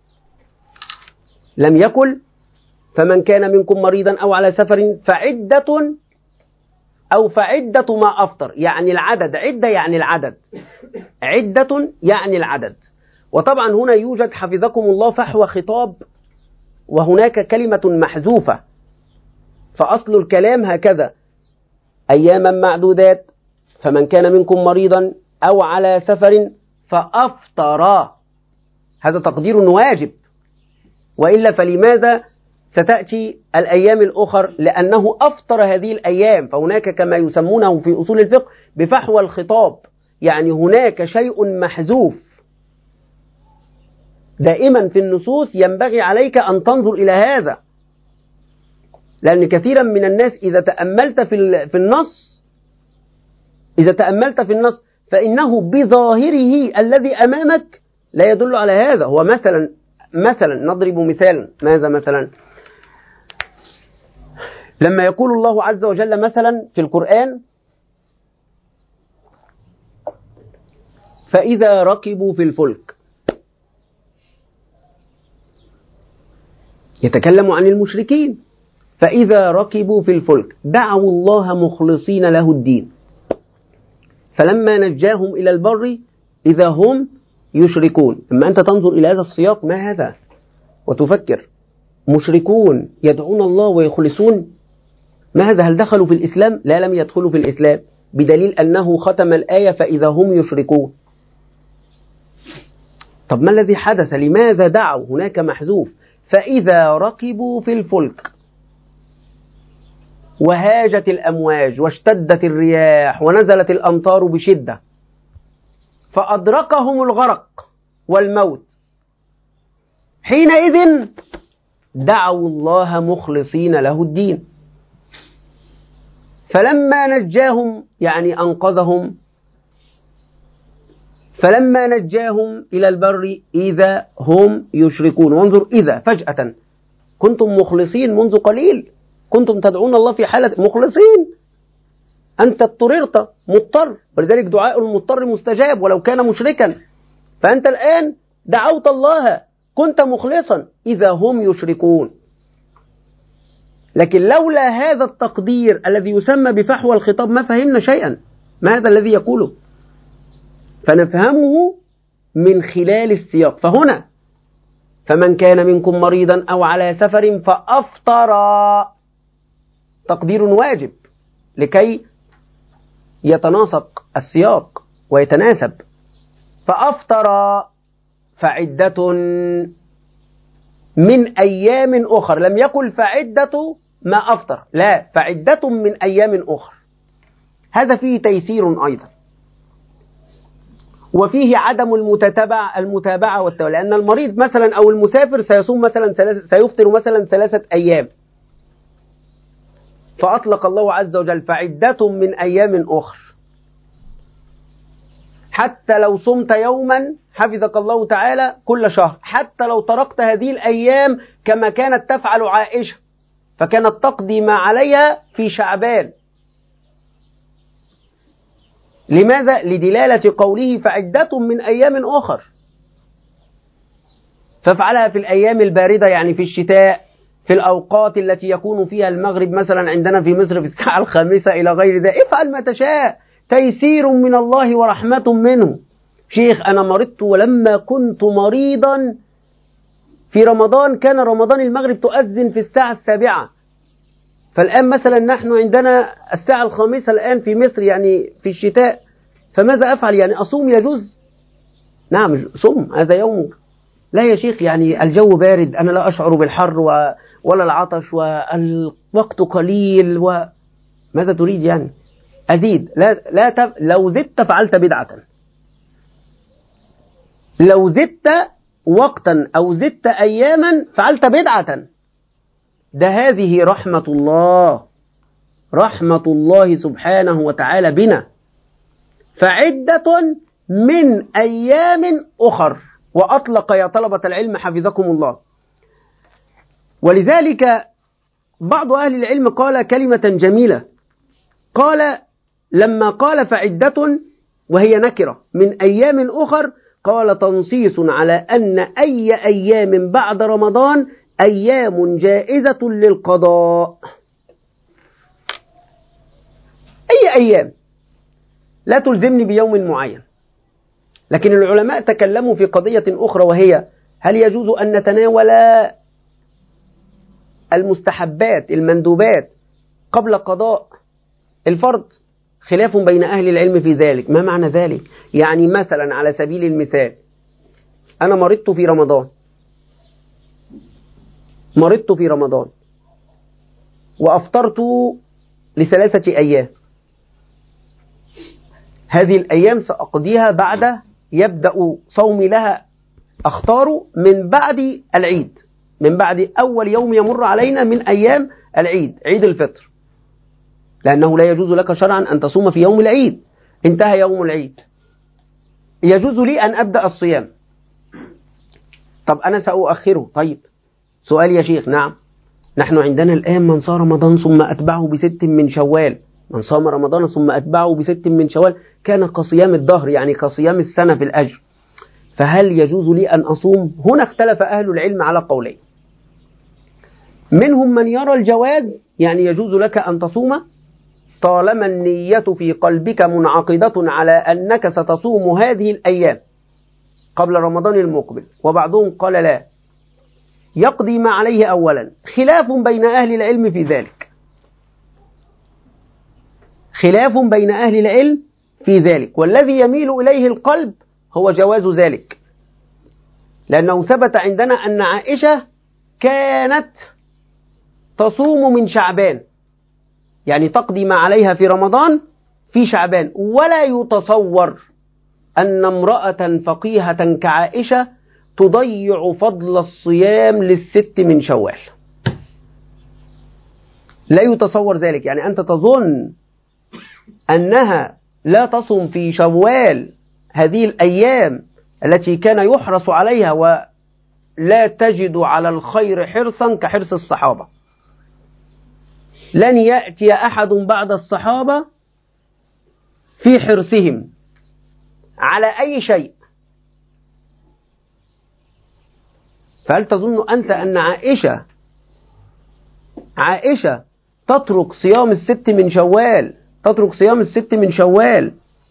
لم يقل فمن كان منكم مريضا أو على سفر فعدة أو فعدة ما أفطر، يعني العدد، عدة يعني العدد، عدة يعني العدد. وطبعا هنا يوجد حفظكم الله فحوى خطاب وهناك كلمة محذوفة، فأصل الكلام هكذا أياما معدودات فمن كان منكم مريضا أو على سفر فأفطر، هذا تقدير واجب، وإلا فلماذا ستأتي الأيام الأخر؟ لأنه أفطر هذه الأيام. فهناك كما يسمونه في أصول الفقه بفحوى الخطاب، يعني هناك شيء محذوف. دائما في النصوص ينبغي عليك أن تنظر إلى هذا، لأن كثيرا من الناس إذا تأملت في النص إذا تأملت في النص فإنه بظاهره الذي أمامك لا يدل على هذا. هو مثلا مثلا نضرب مثالا، ماذا مثلا؟ لما يقول الله عز وجل مثلا في القرآن فإذا ركبوا في الفلك. يتكلم عن المشركين. فإذا ركبوا في الفلك دعوا الله مخلصين له الدين فلما نجاهم إلى البر إذا هم يشركون. أما أنت تنظر إلى هذا السياق ما هذا وتفكر مشركون يدعون الله ويخلصون، ما هذا؟ هل دخلوا في الإسلام؟ لا، لم يدخلوا في الإسلام، بدليل أنه ختم الآية فإذا هم يشركون. طب ما الذي حدث؟ لماذا دعوا؟ هناك محذوف فإذا ركبوا في الفلك وهاجت الأمواج واشتدت الرياح ونزلت الأمطار بشدة فأدركهم الغرق والموت، حينئذ دعوا الله مخلصين له الدين فلما نجاهم يعني أنقذهم فلما نجاهم إلى البر إذا هم يشركون. وانظر إذا فجأة كنتم مخلصين منذ قليل، كنتم تدعون الله في حالة مخلصين، أنت اضطررت مضطر، ولذلك دعاء المضطر مستجاب ولو كان مشركا، فأنت الآن دعوت الله كنت مخلصا إذا هم يشركون. لكن لولا هذا التقدير الذي يسمى بفحوى الخطاب ما فهمنا شيئا. ما هذا الذي يقوله؟ فنفهمه من خلال السياق. فهنا فمن كان منكم مريضا أو على سفر فأفطر، تقدير واجب لكي يتناسق السياق ويتناسب. فأفطر فعدة من أيام أخر، لم يقل فعدة ما أفطر، لا، فعدة من أيام أخر. هذا فيه تيسير أيضا، وفيه عدم المتتبع المتابعة والتوالي، لأن المريض مثلا أو المسافر سيصوم مثلا سيفطر مثلا ثلاثة أيام، فأطلق الله عز وجل فعدة من أيام أخر. حتى لو صمت يوما حفظك الله تعالى كل شهر، حتى لو تركت هذه الأيام كما كانت تفعل عائشة فكانت تقضي ما عليها في شعبان. لماذا؟ لدلالة قوله فعدة من أيام أخر، فافعلها في الأيام الباردة يعني في الشتاء، في الأوقات التي يكون فيها المغرب مثلا عندنا في مصر في الساعة الخامسة إلى غير ذلك، افعل ما تشاء، تيسير من الله ورحمة منه. شيخ أنا مرضت ولما كنت مريضا في رمضان كان رمضان المغرب تؤذن في الساعة السابعة، فالآن مثلا نحن عندنا الساعة الخامسة الآن في مصر يعني في الشتاء، فماذا أفعل؟ يعني أصوم يجوز؟ نعم صم، هذا يوم. لا يا شيخ يعني الجو بارد، أنا لا أشعر بالحر و... ولا العطش والوقت قليل، وماذا تريد يعني؟ أزيد؟ لا, لا تف... لو زدت فعلت بدعة، لو زدت وقتا أو زدت أياما فعلت بدعة. ده هذه رحمة الله، رحمة الله سبحانه وتعالى بنا. فعدة من أيام أخر، وأطلق يا طلبة العلم حفظكم الله. ولذلك بعض أهل العلم قال كلمة جميلة، قال لما قال فعدة وهي نكرة من أيام أخر، قال تنصيص على أن أي أيام بعد رمضان أيام جائزة للقضاء. أي أيام لا تلزمني بيوم معين. لكن العلماء تكلموا في قضية أخرى، وهي هل يجوز أن نتناول المستحبات المندوبات قبل قضاء الفرض؟ خلاف بين أهل العلم في ذلك. ما معنى ذلك؟ يعني مثلا على سبيل المثال أنا مرضت في رمضان مرضت في رمضان وأفطرت لثلاثة أيام، هذه الأيام سأقضيها بعد يبدأ صومي لها، أختار من بعد العيد، من بعد أول يوم يمر علينا من أيام العيد، عيد الفطر، لأنه لا يجوز لك شرعا أن تصوم في يوم العيد، انتهى يوم العيد، يجوز لي أن أبدأ الصيام. طب أنا سأؤخره. طيب سؤال يا شيخ، نعم، نحن عندنا الآن من صار رمضان ثم أتبعه بست من شوال، من صام رمضان ثم أتبعه بست من شوال كان كصيام الدهر، يعني كصيام السنة في الأجر. فهل يجوز لي أن أصوم؟ هنا اختلف أهل العلم على قولين. منهم من يرى الجواز، يعني يجوز لك أن تصوم طالما النية في قلبك منعقدة على أنك ستصوم هذه الأيام قبل رمضان المقبل. وبعضهم قال لا، يقضي ما عليه أولا. خلاف بين أهل العلم في ذلك، خلاف بين أهل العلم في ذلك، والذي يميل إليه القلب هو جواز ذلك، لأنه ثبت عندنا أن عائشة كانت تصوم من شعبان، يعني تقضي ما عليها في رمضان في شعبان. ولا يتصور أن امرأة فقيهة كعائشة تضيع فضل الصيام للست من شوال، لا يتصور ذلك. يعني أنت تظن أنها لا تصم في شوال هذه الأيام التي كان يحرص عليها ولا تجد على الخير حرصا كحرص الصحابة. لن يأتي أحد بعد الصحابة في حرصهم على أي شيء. فهل تظن أنت أن عائشة عائشة تترك صيام الست من شوال تترك صيام الست من شوال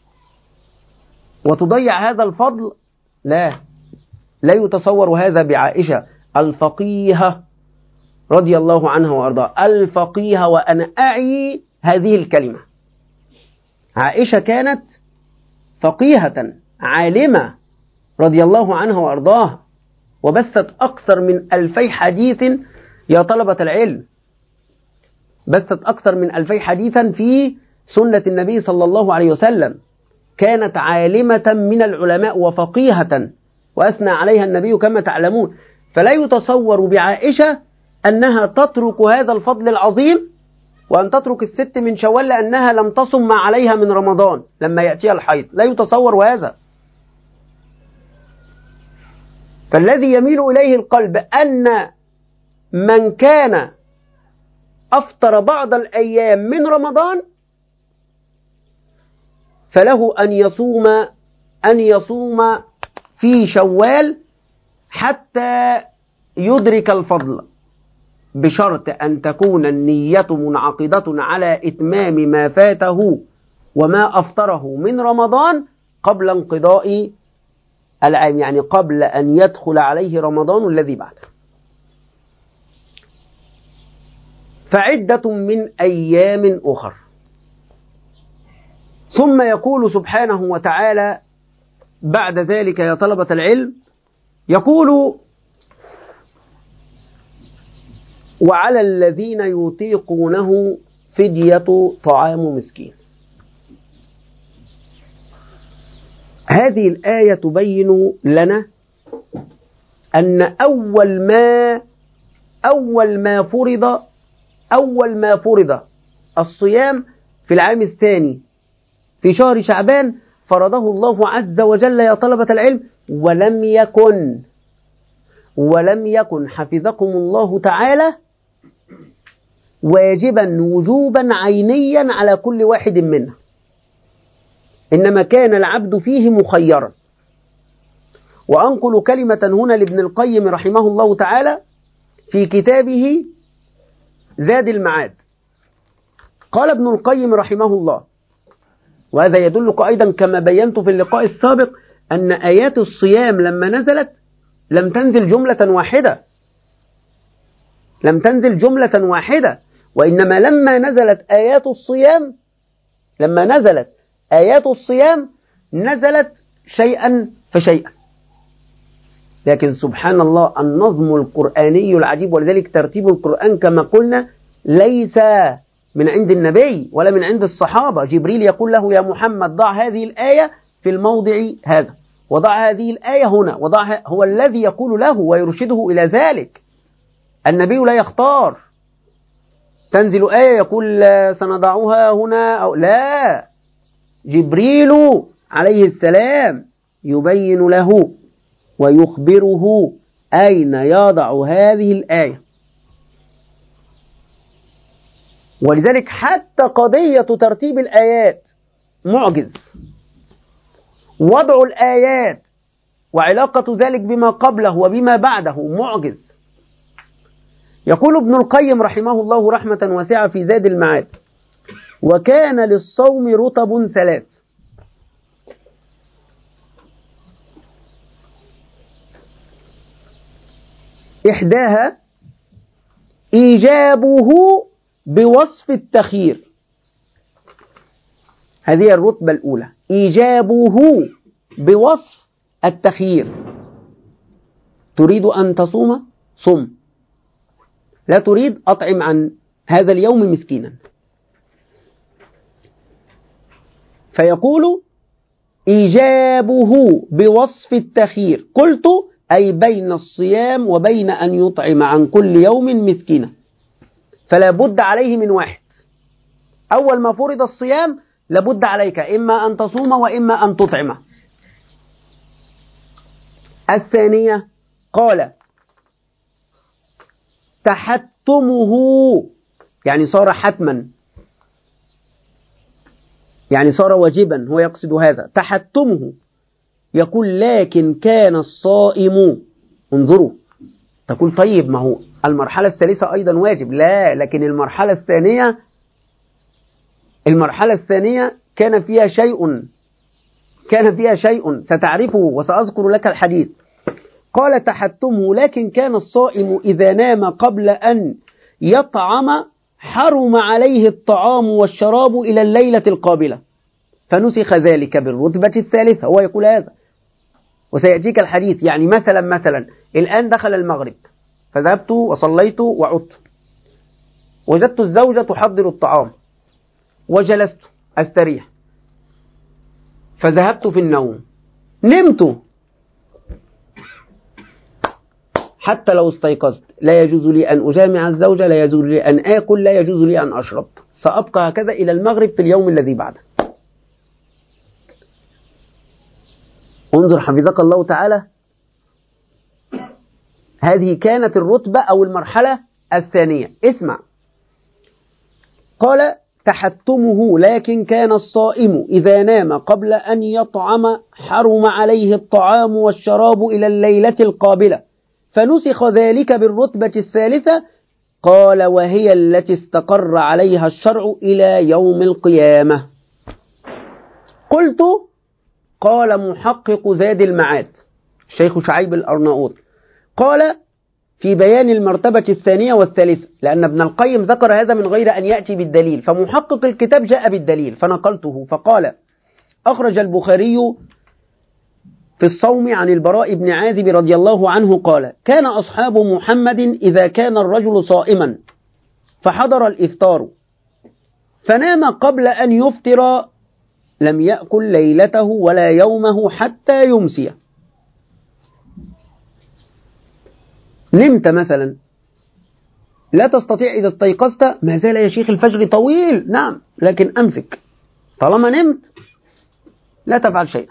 وتضيع هذا الفضل؟ لا، لا يتصور هذا بعائشة الفقيهة رضي الله عنها وأرضاها، الفقيهة، وأنا أعي هذه الكلمة. عائشة كانت فقيهة عالمة رضي الله عنها وأرضاها، وبثت أكثر من ألفي حديث يا طلبة العلم، بثت أكثر من ألفي حديثا في سنة النبي صلى الله عليه وسلم. كانت عالمة من العلماء وفقيهة، وأثنى عليها النبي كما تعلمون. فلا يتصور بعائشة أنها تترك هذا الفضل العظيم وأن تترك الست من شوال لأنها لم تصم ما عليها من رمضان لما يأتيها الحيض، لا يتصور هذا. فالذي يميل إليه القلب أن من كان أفطر بعض الأيام من رمضان فله أن يصوم أن يصوم في شوال حتى يدرك الفضل، بشرط أن تكون النية منعقدة على إتمام ما فاته وما أفطره من رمضان قبل انقضاء العام، يعني قبل أن يدخل عليه رمضان الذي بعده. فعدة من أيام أخر. ثم يقول سبحانه وتعالى بعد ذلك يا طلبة العلم، يقول وعلى الذين يطيقونه فدية طعام مسكين. هذه الآية تبين لنا أن أول ما أول ما فرض أول ما فرض الصيام في العام الثاني في شهر شعبان فرضه الله عز وجل يا طلبة العلم، ولم يكن ولم يكن حفظكم الله تعالى واجبا وجوبا عينيا على كل واحد منا، إنما كان العبد فيه مخيرا. وأنقل كلمة هنا لابن القيم رحمه الله تعالى في كتابه زاد المعاد. قال ابن القيم رحمه الله، وهذا يدلك أيضا كما بينت في اللقاء السابق أن آيات الصيام لما نزلت لم تنزل جملة واحدة لم تنزل جملة واحدة وإنما لما نزلت آيات الصيام لما نزلت آيات الصيام نزلت شيئا فشيئا. لكن سبحان الله النظم القرآني العجيب، ولذلك ترتيب القرآن كما قلنا ليس من عند النبي ولا من عند الصحابة. جبريل يقول له يا محمد ضع هذه الآية في الموضع هذا، وضع هذه الآية هنا، وضعها، هو الذي يقول له ويرشده إلى ذلك. النبي لا يختار، تنزل آية يقول سنضعها هنا أو لا، جبريل عليه السلام يبين له ويخبره أين يضع هذه الآية. ولذلك حتى قضية ترتيب الآيات معجز، وضع الآيات وعلاقة ذلك بما قبله وبما بعده معجز. يقول ابن القيم رحمه الله رحمة واسعة في زاد المعاد: وكان للصوم رتب ثلاث: إحداها إيجابه بوصف التخيير، هذه الرتبة الأولى، إيجابه بوصف التخيير. تريد أن تصوم صم، لا تريد أطعم عن هذا اليوم مسكينا. فيقول إيجابه بوصف التخيير، قلت أي بين الصيام وبين أن يطعم عن كل يوم مسكينا، فلا بد عليه من واحد. أول ما فرض الصيام لابد عليك إما أن تصوم وإما أن تطعم. الثانية قال تحتمه، يعني صار حتما، يعني صار واجبا، هو يقصد هذا تحتمه. يقول لكن كان الصائم، انظروا، تقول طيب ما هو المرحلة الثالثة أيضا واجب، لا، لكن المرحلة الثانية المرحلة الثانية كان فيها شيء كان فيها شيء ستعرفه وسأذكر لك الحديث. قال تحتمه لكن كان الصائم إذا نام قبل أن يطعم حرم عليه الطعام والشراب إلى الليلة القابلة، فنسخ ذلك بالرتبة الثالثة. هو يقول هذا وسيأتيك الحديث. يعني مثلا مثلا الآن دخل المغرب، فذهبت وصليت وعدت، وجدت الزوجة تحضر الطعام وجلست أستريح، فذهبت في النوم، نمت، حتى لو استيقظت لا يجوز لي أن أجامع الزوجة، لا يجوز لي أن آكل، لا يجوز لي أن أشرب، سأبقى هكذا إلى المغرب في اليوم الذي بعده. انظر حفظك الله تعالى، هذه كانت الرتبة أو المرحلة الثانية. اسمع، قال تحتمه لكن كان الصائم إذا نام قبل أن يطعم حرم عليه الطعام والشراب إلى الليلة القابلة، فنسخ ذلك بالرتبة الثالثة. قال وهي التي استقر عليها الشرع إلى يوم القيامة. قلت قال محقق زاد المعاد الشيخ شعيب الأرناؤوط، قال في بيان المرتبة الثانية والثالثة، لأن ابن القيم ذكر هذا من غير أن يأتي بالدليل، فمحقق الكتاب جاء بالدليل فنقلته. فقال أخرج البخاري في الصوم عن البراء بن عازب رضي الله عنه قال كان أصحاب محمد إذا كان الرجل صائما فحضر الإفطار فنام قبل أن يفطر لم يأكل ليلته ولا يومه حتى يمسي. نمت مثلا، لا تستطيع إذا استيقظت، ما زال يا شيخ الفجر طويل، نعم، لكن أمسك، طالما نمت لا تفعل شيئا.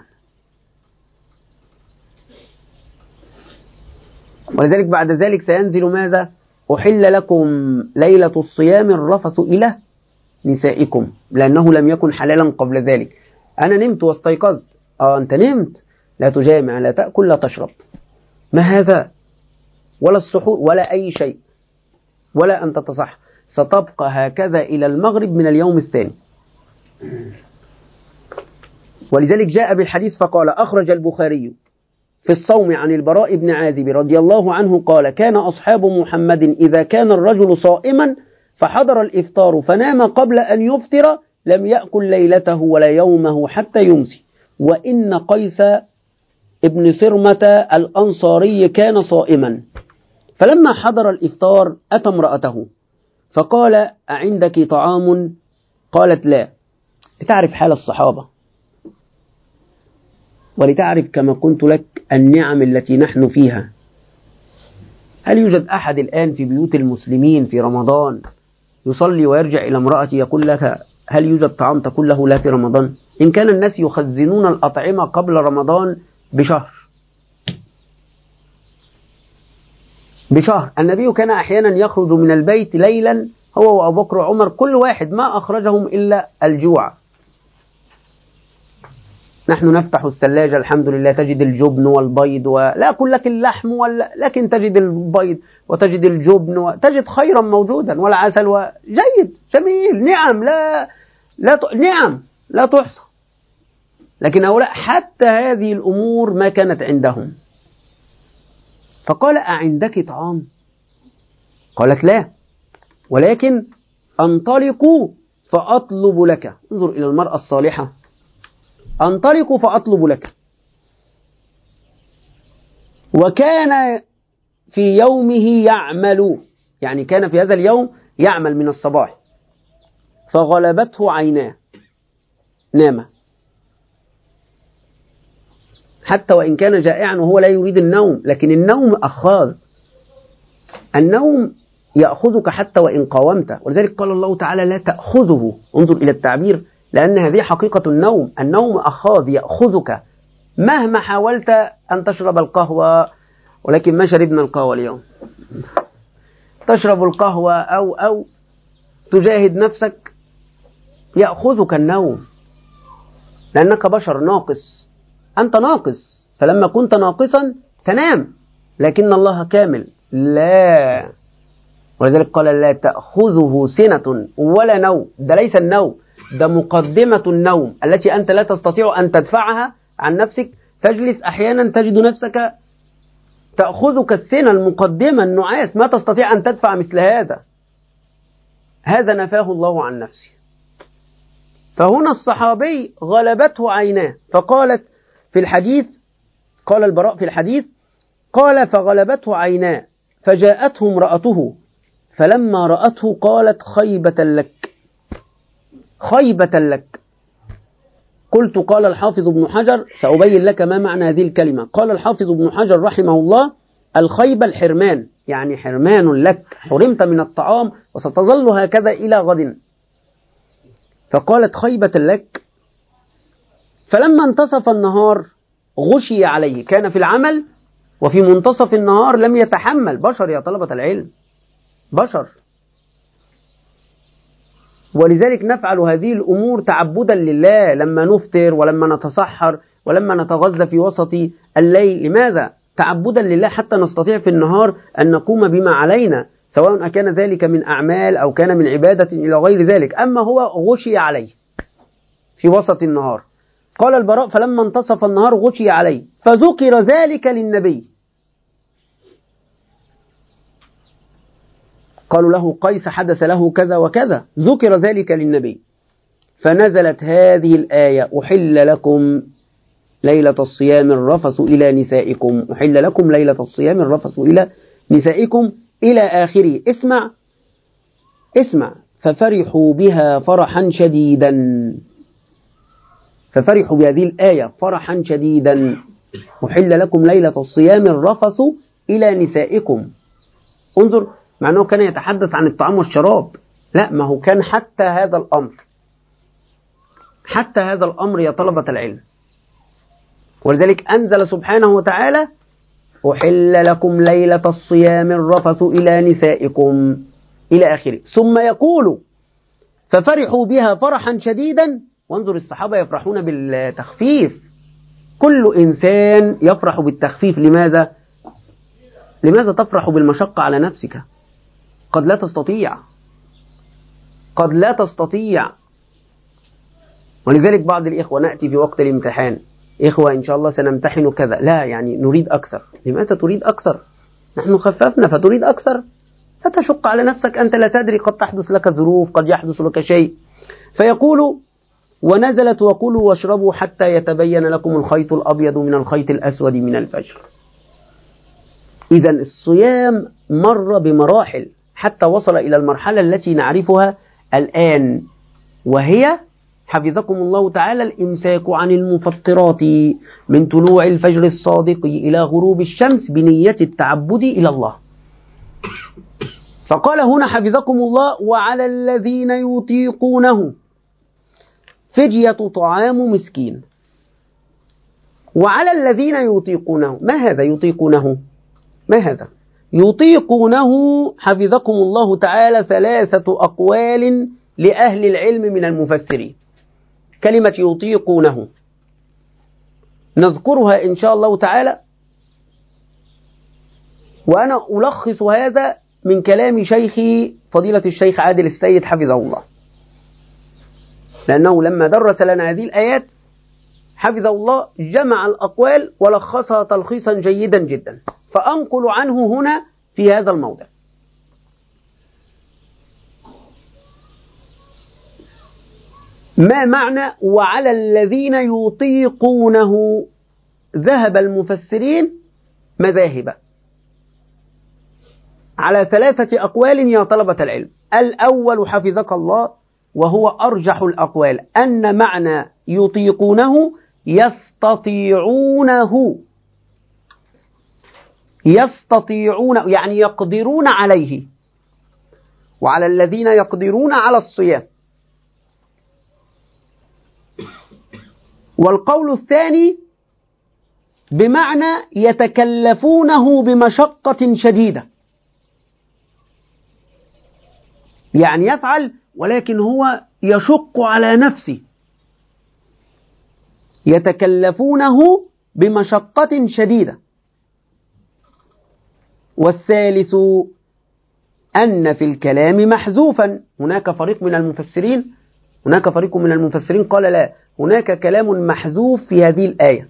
ولذلك بعد ذلك سينزل ماذا؟ أحل لكم ليلة الصيام الرفث إلى نسائكم، لأنه لم يكن حلالا قبل ذلك. أنا نمت واستيقظت، آه أنت نمت، لا تجامع، لا تأكل، لا تشرب، ما هذا؟ ولا السحور ولا أي شيء، ولا أن تتصح، ستبقى هكذا إلى المغرب من اليوم الثاني. ولذلك جاء بالحديث فقال أخرج البخاري في الصوم عن البراء بن عازب رضي الله عنه قال كان أصحاب محمد إذا كان الرجل صائما فحضر الإفطار فنام قبل أن يفطر لم يأكل ليلته ولا يومه حتى يمسي. وإن قيس ابن صرمة الأنصاري كان صائما، فلما حضر الإفطار أتى امرأته فقال أعندك طعام؟ قالت لا، لتعرف حال الصحابة ولتعرف كما قلت لك النعم التي نحن فيها. هل يوجد أحد الآن في بيوت المسلمين في رمضان يصلي ويرجع إلى امرأته يقول لك هل يوجد طعام تقول له لا في رمضان؟ إن كان الناس يخزنون الأطعمة قبل رمضان بشهر بشهر النبي كان أحيانا يخرج من البيت ليلا هو وأبو بكر وعمر كل واحد ما أخرجهم إلا الجوع. نحن نفتح الثلاجة الحمد لله تجد الجبن والبيض، ولا أقول لك اللحم ولا، لكن تجد البيض وتجد الجبن وتجد خيرا موجودا والعسل وجيد جميل، نعم لا لا ت... نعم لا تحصى. لكن هؤلاء حتى هذه الأمور ما كانت عندهم. فقال أعندك طعام؟ قالت لا، ولكن أنطلقوا فأطلب لك. انظر إلى المرأة الصالحة، أنطلق فأطلب لك. وكان في يومه يعمل، يعني كان في هذا اليوم يعمل من الصباح. فغلبته عيناه، نام، حتى وإن كان جائعا وهو لا يريد النوم، لكن النوم أخاذ، النوم يأخذك حتى وإن قاومت. ولذلك قال الله تعالى لا تأخذه، انظر إلى التعبير، لأن هذه حقيقة النوم. النوم أخاذ يأخذك مهما حاولت أن تشرب القهوة، ولكن ما شربنا القهوة اليوم. تشرب القهوة أو أو تجاهد نفسك، يأخذك النوم، لأنك بشر ناقص، أنت ناقص. فلما كنت ناقصا تنام، لكن الله كامل لا. ولذلك قال لا تأخذه سنة ولا نوم. ده ليس النوم، ده مقدمة النوم التي أنت لا تستطيع أن تدفعها عن نفسك. تجلس أحيانا تجد نفسك تأخذك السنة المقدمة، النعاس، ما تستطيع أن تدفع مثل هذا. هذا نفاه الله عن نفسه. فهنا الصحابي غلبته عيناه، فقالت في الحديث، قال البراء في الحديث، قال فغلبته عيناه فجاءته امرأته فلما رأته قالت خيبة لك، خيبة لك. قلت قال الحافظ ابن حجر، سأبين لك ما معنى هذه الكلمة. قال الحافظ ابن حجر رحمه الله الخيبة الحرمان، يعني حرمان لك، حرمت من الطعام وستظل هكذا إلى غد. فقالت خيبة لك. فلما انتصف النهار غشي عليه، كان في العمل وفي منتصف النهار لم يتحمل. بشر يا طلبة العلم، بشر. ولذلك نفعل هذه الأمور تعبدا لله، لما نفطر ولما نتسحر ولما نتغذى في وسط الليل. لماذا؟ تعبدا لله، حتى نستطيع في النهار أن نقوم بما علينا، سواء كان ذلك من أعمال أو كان من عبادة إلى غير ذلك. أما هو غشي عليه في وسط النهار. قال البراء فلما انتصف النهار غشي عليه فذكر ذلك للنبي. قالوا له قيس حدث له كذا وكذا، ذكر ذلك للنبي. فنزلت هذه الآية أحل لكم ليلة الصيام الرفث إلى نسائكم، أحل لكم ليلة الصيام الرفث إلى نسائكم إلى آخره. اسمع اسمع. ففرحوا بها فرحا شديدا، ففرحوا بهذه الآية فرحا شديدا. أحل لكم ليلة الصيام الرفث إلى نسائكم. انظر، مع أنه كان يتحدث عن الطعام والشراب، لا، ما هو كان حتى هذا الأمر، حتى هذا الأمر يا طلبة العلم. ولذلك أنزل سبحانه وتعالى أحل لكم ليلة الصيام الرفث إلى نسائكم إلى آخره. ثم يقول ففرحوا بها فرحا شديدا. وانظر الصحابة يفرحون بالتخفيف، كل إنسان يفرح بالتخفيف. لماذا؟ لماذا تفرح بالمشقة على نفسك؟ قد لا تستطيع، قد لا تستطيع. ولذلك بعض الإخوة نأتي في وقت الامتحان، إخوة إن شاء الله سنمتحن كذا، لا يعني نريد أكثر. لماذا تريد أكثر؟ نحن خففنا فتريد أكثر؟ لا تشق على نفسك، أنت لا تدري، قد تحدث لك ظروف، قد يحدث لك شيء. فيقول ونزلت وكلوا واشربوا حتى يتبين لكم الخيط الأبيض من الخيط الأسود من الفجر. إذا الصيام مر بمراحل حتى وصل إلى المرحلة التي نعرفها الآن، وهي حفظكم الله تعالى الإمساك عن المفطرات من طلوع الفجر الصادق إلى غروب الشمس بنية التعبد إلى الله. فقال هنا حفظكم الله وعلى الذين يطيقونه فدية طعام مسكين. وعلى الذين يطيقونه، ما هذا يطيقونه؟ ما هذا؟ يطيقونه حفظكم الله تعالى ثلاثة أقوال لأهل العلم من المفسرين. كلمة يطيقونه نذكرها إن شاء الله تعالى، وأنا ألخص هذا من كلام شيخي فضيلة الشيخ عادل السيد حفظه الله، لأنه لما درس لنا هذه الآيات حفظه الله جمع الأقوال ولخصها تلخيصا جيدا جدا، فأنقل عنه هنا في هذا الموضع. ما معنى وعلى الذين يطيقونه؟ ذهب المفسرين مذاهب على ثلاثة أقوال يا طلبة العلم. الأول حفظك الله وهو أرجح الأقوال، أن معنى يطيقونه يستطيعونه، يستطيعون يعني يقدرون عليه، وعلى الذين يقدرون على الصيام. والقول الثاني بمعنى يتكلفونه بمشقة شديدة، يعني يفعل ولكن هو يشق على نفسه، يتكلفونه بمشقة شديدة. والثالث أن في الكلام محذوفا، هناك فريق من المفسرين هناك فريق من المفسرين قال لا، هناك كلام محذوف في هذه الآية.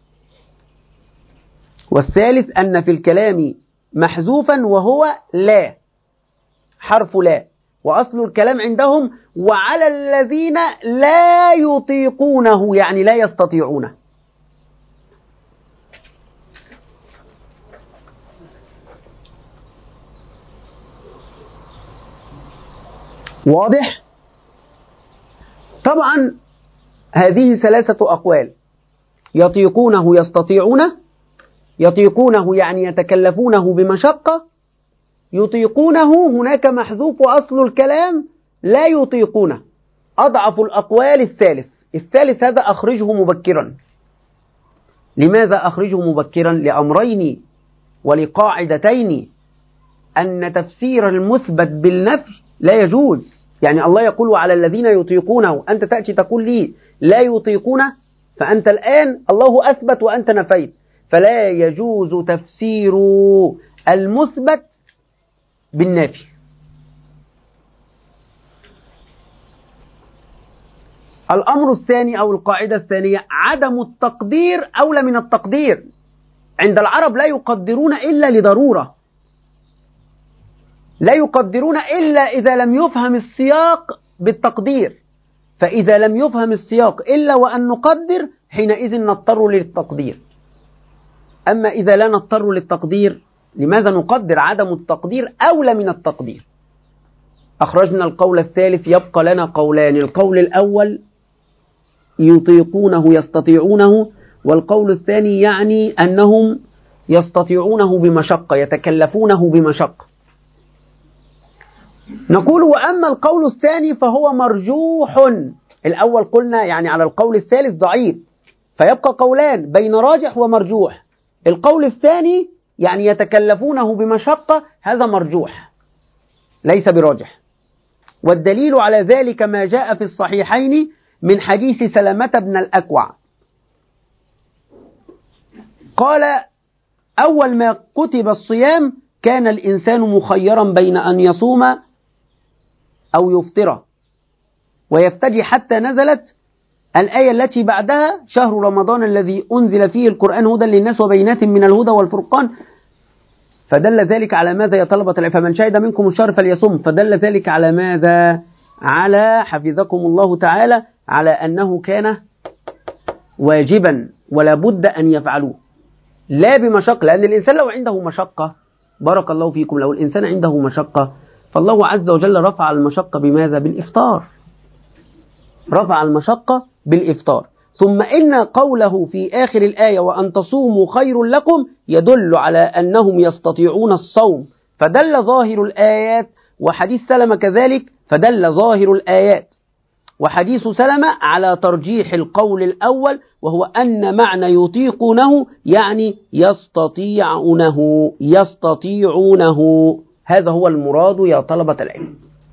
والثالث أن في الكلام محذوفا وهو لا، حرف لا، وأصل الكلام عندهم وعلى الذين لا يطيقونه، يعني لا يستطيعونه. واضح؟ طبعا هذه ثلاثة أقوال، يطيقونه يستطيعونه، يطيقونه يعني يتكلفونه بمشقة، يطيقونه هناك محذوف وأصل الكلام لا يطيقونه. أضعف الأقوال الثالث، الثالث هذا أخرجه مبكرا. لماذا أخرجه مبكرا؟ لأمرين ولقاعدتين، أن تفسير المثبت بالنفي لا يجوز. يعني الله يقول على الذين يطيقونه، أنت تأتي تقول لي لا يطيقونه، فأنت الآن الله أثبت وأنت نفيت، فلا يجوز تفسير المثبت بالنافي. الأمر الثاني أو القاعدة الثانية عدم التقدير أولى من التقدير. عند العرب لا يقدرون إلا لضرورة، لا يقدرون إلا إذا لم يفهم السياق بالتقدير، فإذا لم يفهم السياق إلا وأن نقدر حينئذ نضطر للتقدير. أما إذا لا نضطر للتقدير لماذا نقدر؟ عدم التقدير أولى من التقدير. أخرجنا القول الثالث، يبقى لنا قولان، القول الأول يطيقونه يستطيعونه، والقول الثاني يعني أنهم يستطيعونه بمشقة، يتكلفونه بمشقة. نقول وأما القول الثاني فهو مرجوح. الأول قلنا يعني على القول الثالث ضعيف، فيبقى قولان بين راجح ومرجوح. القول الثاني يعني يتكلفونه بمشقة، هذا مرجوح ليس براجح. والدليل على ذلك ما جاء في الصحيحين من حديث سلمة بن الأكوع قال أول ما كتب الصيام كان الإنسان مخيرا بين أن يصوم أو يفطر ويفتدي، حتى نزلت الآية التي بعدها شهر رمضان الذي أنزل فيه القرآن هدى للناس وبينات من الهدى والفرقان، فدل ذلك على ماذا يا طلبة العلم؟ فمن شهد منكم الشهر فليصم. فدل ذلك على ماذا؟ على حفظكم الله تعالى على أنه كان واجبا ولا بد أن يفعلوه، لا بمشقة. لأن الإنسان لو عنده مشقة، بارك الله فيكم، لو الإنسان عنده مشقة فالله عز وجل رفع المشقة بماذا؟ بالإفطار، رفع المشقة بالإفطار. ثم إن قوله في آخر الآية وأن تصوموا خير لكم يدل على أنهم يستطيعون الصوم، فدل ظاهر الآيات، وحديث سلمة كذلك، فدل ظاهر الآيات وحديث سلمة على ترجيح القول الأول، وهو أن معنى يطيقونه يعني يستطيعونه يستطيعونه هذا هو المراد يا طلبة العلم.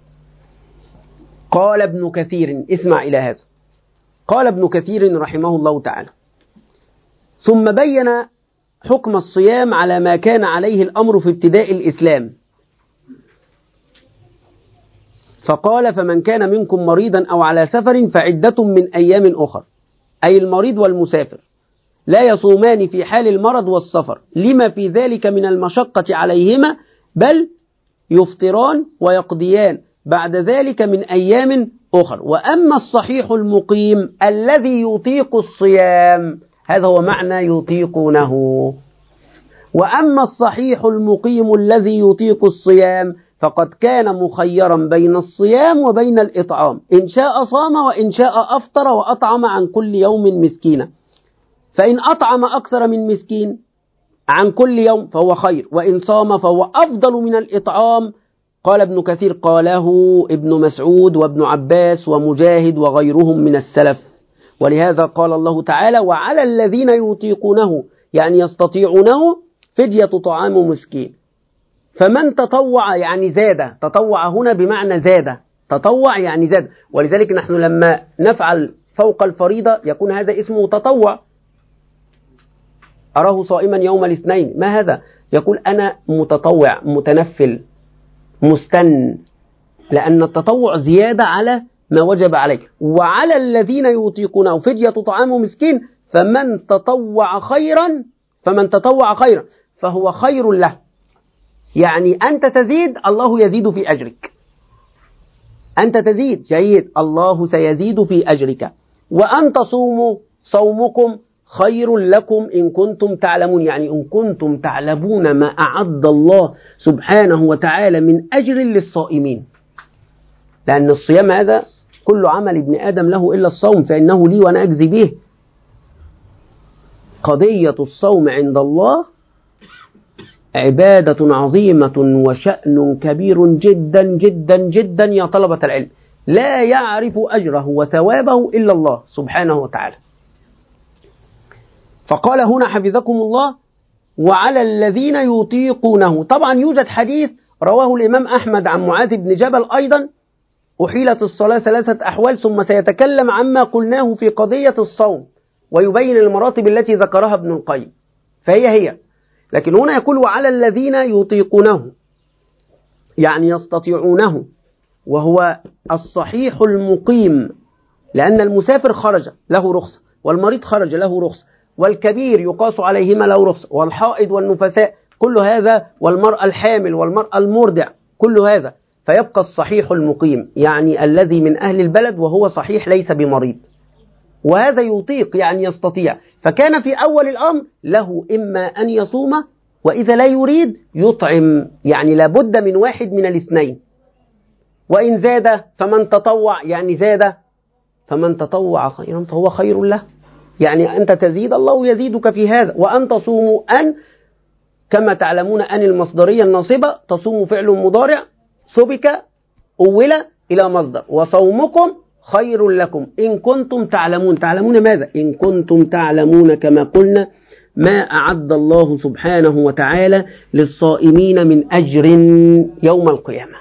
قال ابن كثير، اسمع إلى هذا، قال ابن كثير رحمه الله تعالى: ثم بين حكم الصيام على ما كان عليه الأمر في ابتداء الإسلام، فقال: فمن كان منكم مريضا أو على سفر فعدة من أيام أخر، أي المريض والمسافر لا يصومان في حال المرض والسفر لما في ذلك من المشقة عليهما، بل يفطران ويقضيان بعد ذلك من أيام أخر. وأما الصحيح المقيم الذي يطيق الصيام، هذا هو معنى يطيقونه، وأما الصحيح المقيم الذي يطيق الصيام فقد كان مخيرا بين الصيام وبين الإطعام، إن شاء صام وإن شاء أفطر وأطعم عن كل يوم مسكينا، فإن أطعم أكثر من مسكين عن كل يوم فهو خير، وإن صام فهو أفضل من الإطعام. قال ابن كثير: قاله ابن مسعود وابن عباس ومجاهد وغيرهم من السلف. ولهذا قال الله تعالى: وعلى الذين يطيقونه يعني يستطيعونه فدية طعام مسكين، فمن تطوع يعني زاد، تطوع هنا بمعنى زاد، تطوع يعني زاد. ولذلك نحن لما نفعل فوق الفريضة يكون هذا اسمه تطوع. أراه صائما يوم الاثنين، ما هذا؟ يقول أنا متطوع متنفل مستن، لأن التطوع زيادة على ما وجب عليك. وعلى الذين يطيقونه فدية طعام مسكين، فمن تطوع خيرا فمن تطوع خيرا فهو خير له، يعني أنت تزيد الله يزيد في أجرك، أنت تزيد جيد الله سيزيد في أجرك. وأن تصوموا صومكم خير لكم إن كنتم تعلمون، يعني إن كنتم تعلمون ما أعد الله سبحانه وتعالى من أجر للصائمين، لأن الصيام هذا كل عمل ابن آدم له إلا الصوم فإنه لي وأنا أجزي به. قضية الصوم عند الله عبادة عظيمة وشأن كبير جدا جدا جدا يا طلبة العلم، لا يعرف أجره وثوابه إلا الله سبحانه وتعالى. فقال هنا حفظكم الله: وعلى الذين يطيقونه. طبعا يوجد حديث رواه الإمام أحمد عن معاذ بن جبل أيضا: أحيلت الصلاة ثلاثة أحوال، ثم سيتكلم عما قلناه في قضية الصوم ويبين المراتب التي ذكرها ابن القيم، فهي هي. لكن هنا يقول: وعلى الذين يطيقونه يعني يستطيعونه، وهو الصحيح المقيم، لأن المسافر خرج له رخصة، والمريض خرج له رخصة، والكبير يقاس عليهما له رخصة، والحائض والنفساء كل هذا، والمرأة الحامل والمرأة المرضع كل هذا. فيبقى الصحيح المقيم يعني الذي من أهل البلد وهو صحيح ليس بمريض، وهذا يطيق يعني يستطيع. فكان في أول الأمر له إما أن يصوم، وإذا لا يريد يطعم، يعني لابد من واحد من الاثنين. وإن زاد فمن تطوع يعني زاد، فمن تطوع خيرا فهو خير له، يعني أنت تزيد الله يزيدك في هذا. وأن تصوموا أن كما تعلمون أن المصدرية الناصبة تصوم فعل مضارع سبك أول إلى مصدر، وصومكم خير لكم إن كنتم تعلمون. تعلمون ماذا؟ إن كنتم تعلمون كما قلنا ما أعد الله سبحانه وتعالى للصائمين من أجر يوم القيامة.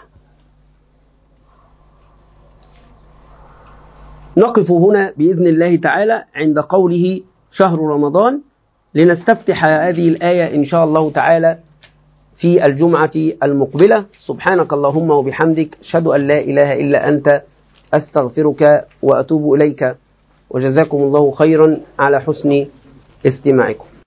نقف هنا بإذن الله تعالى عند قوله شهر رمضان، لنستفتح هذه الآية إن شاء الله تعالى في الجمعة المقبلة. سبحانك اللهم وبحمدك، أشهد أن لا إله إلا أنت، أستغفرك وأتوب إليك، وجزاكم الله خيرا على حسن استماعكم.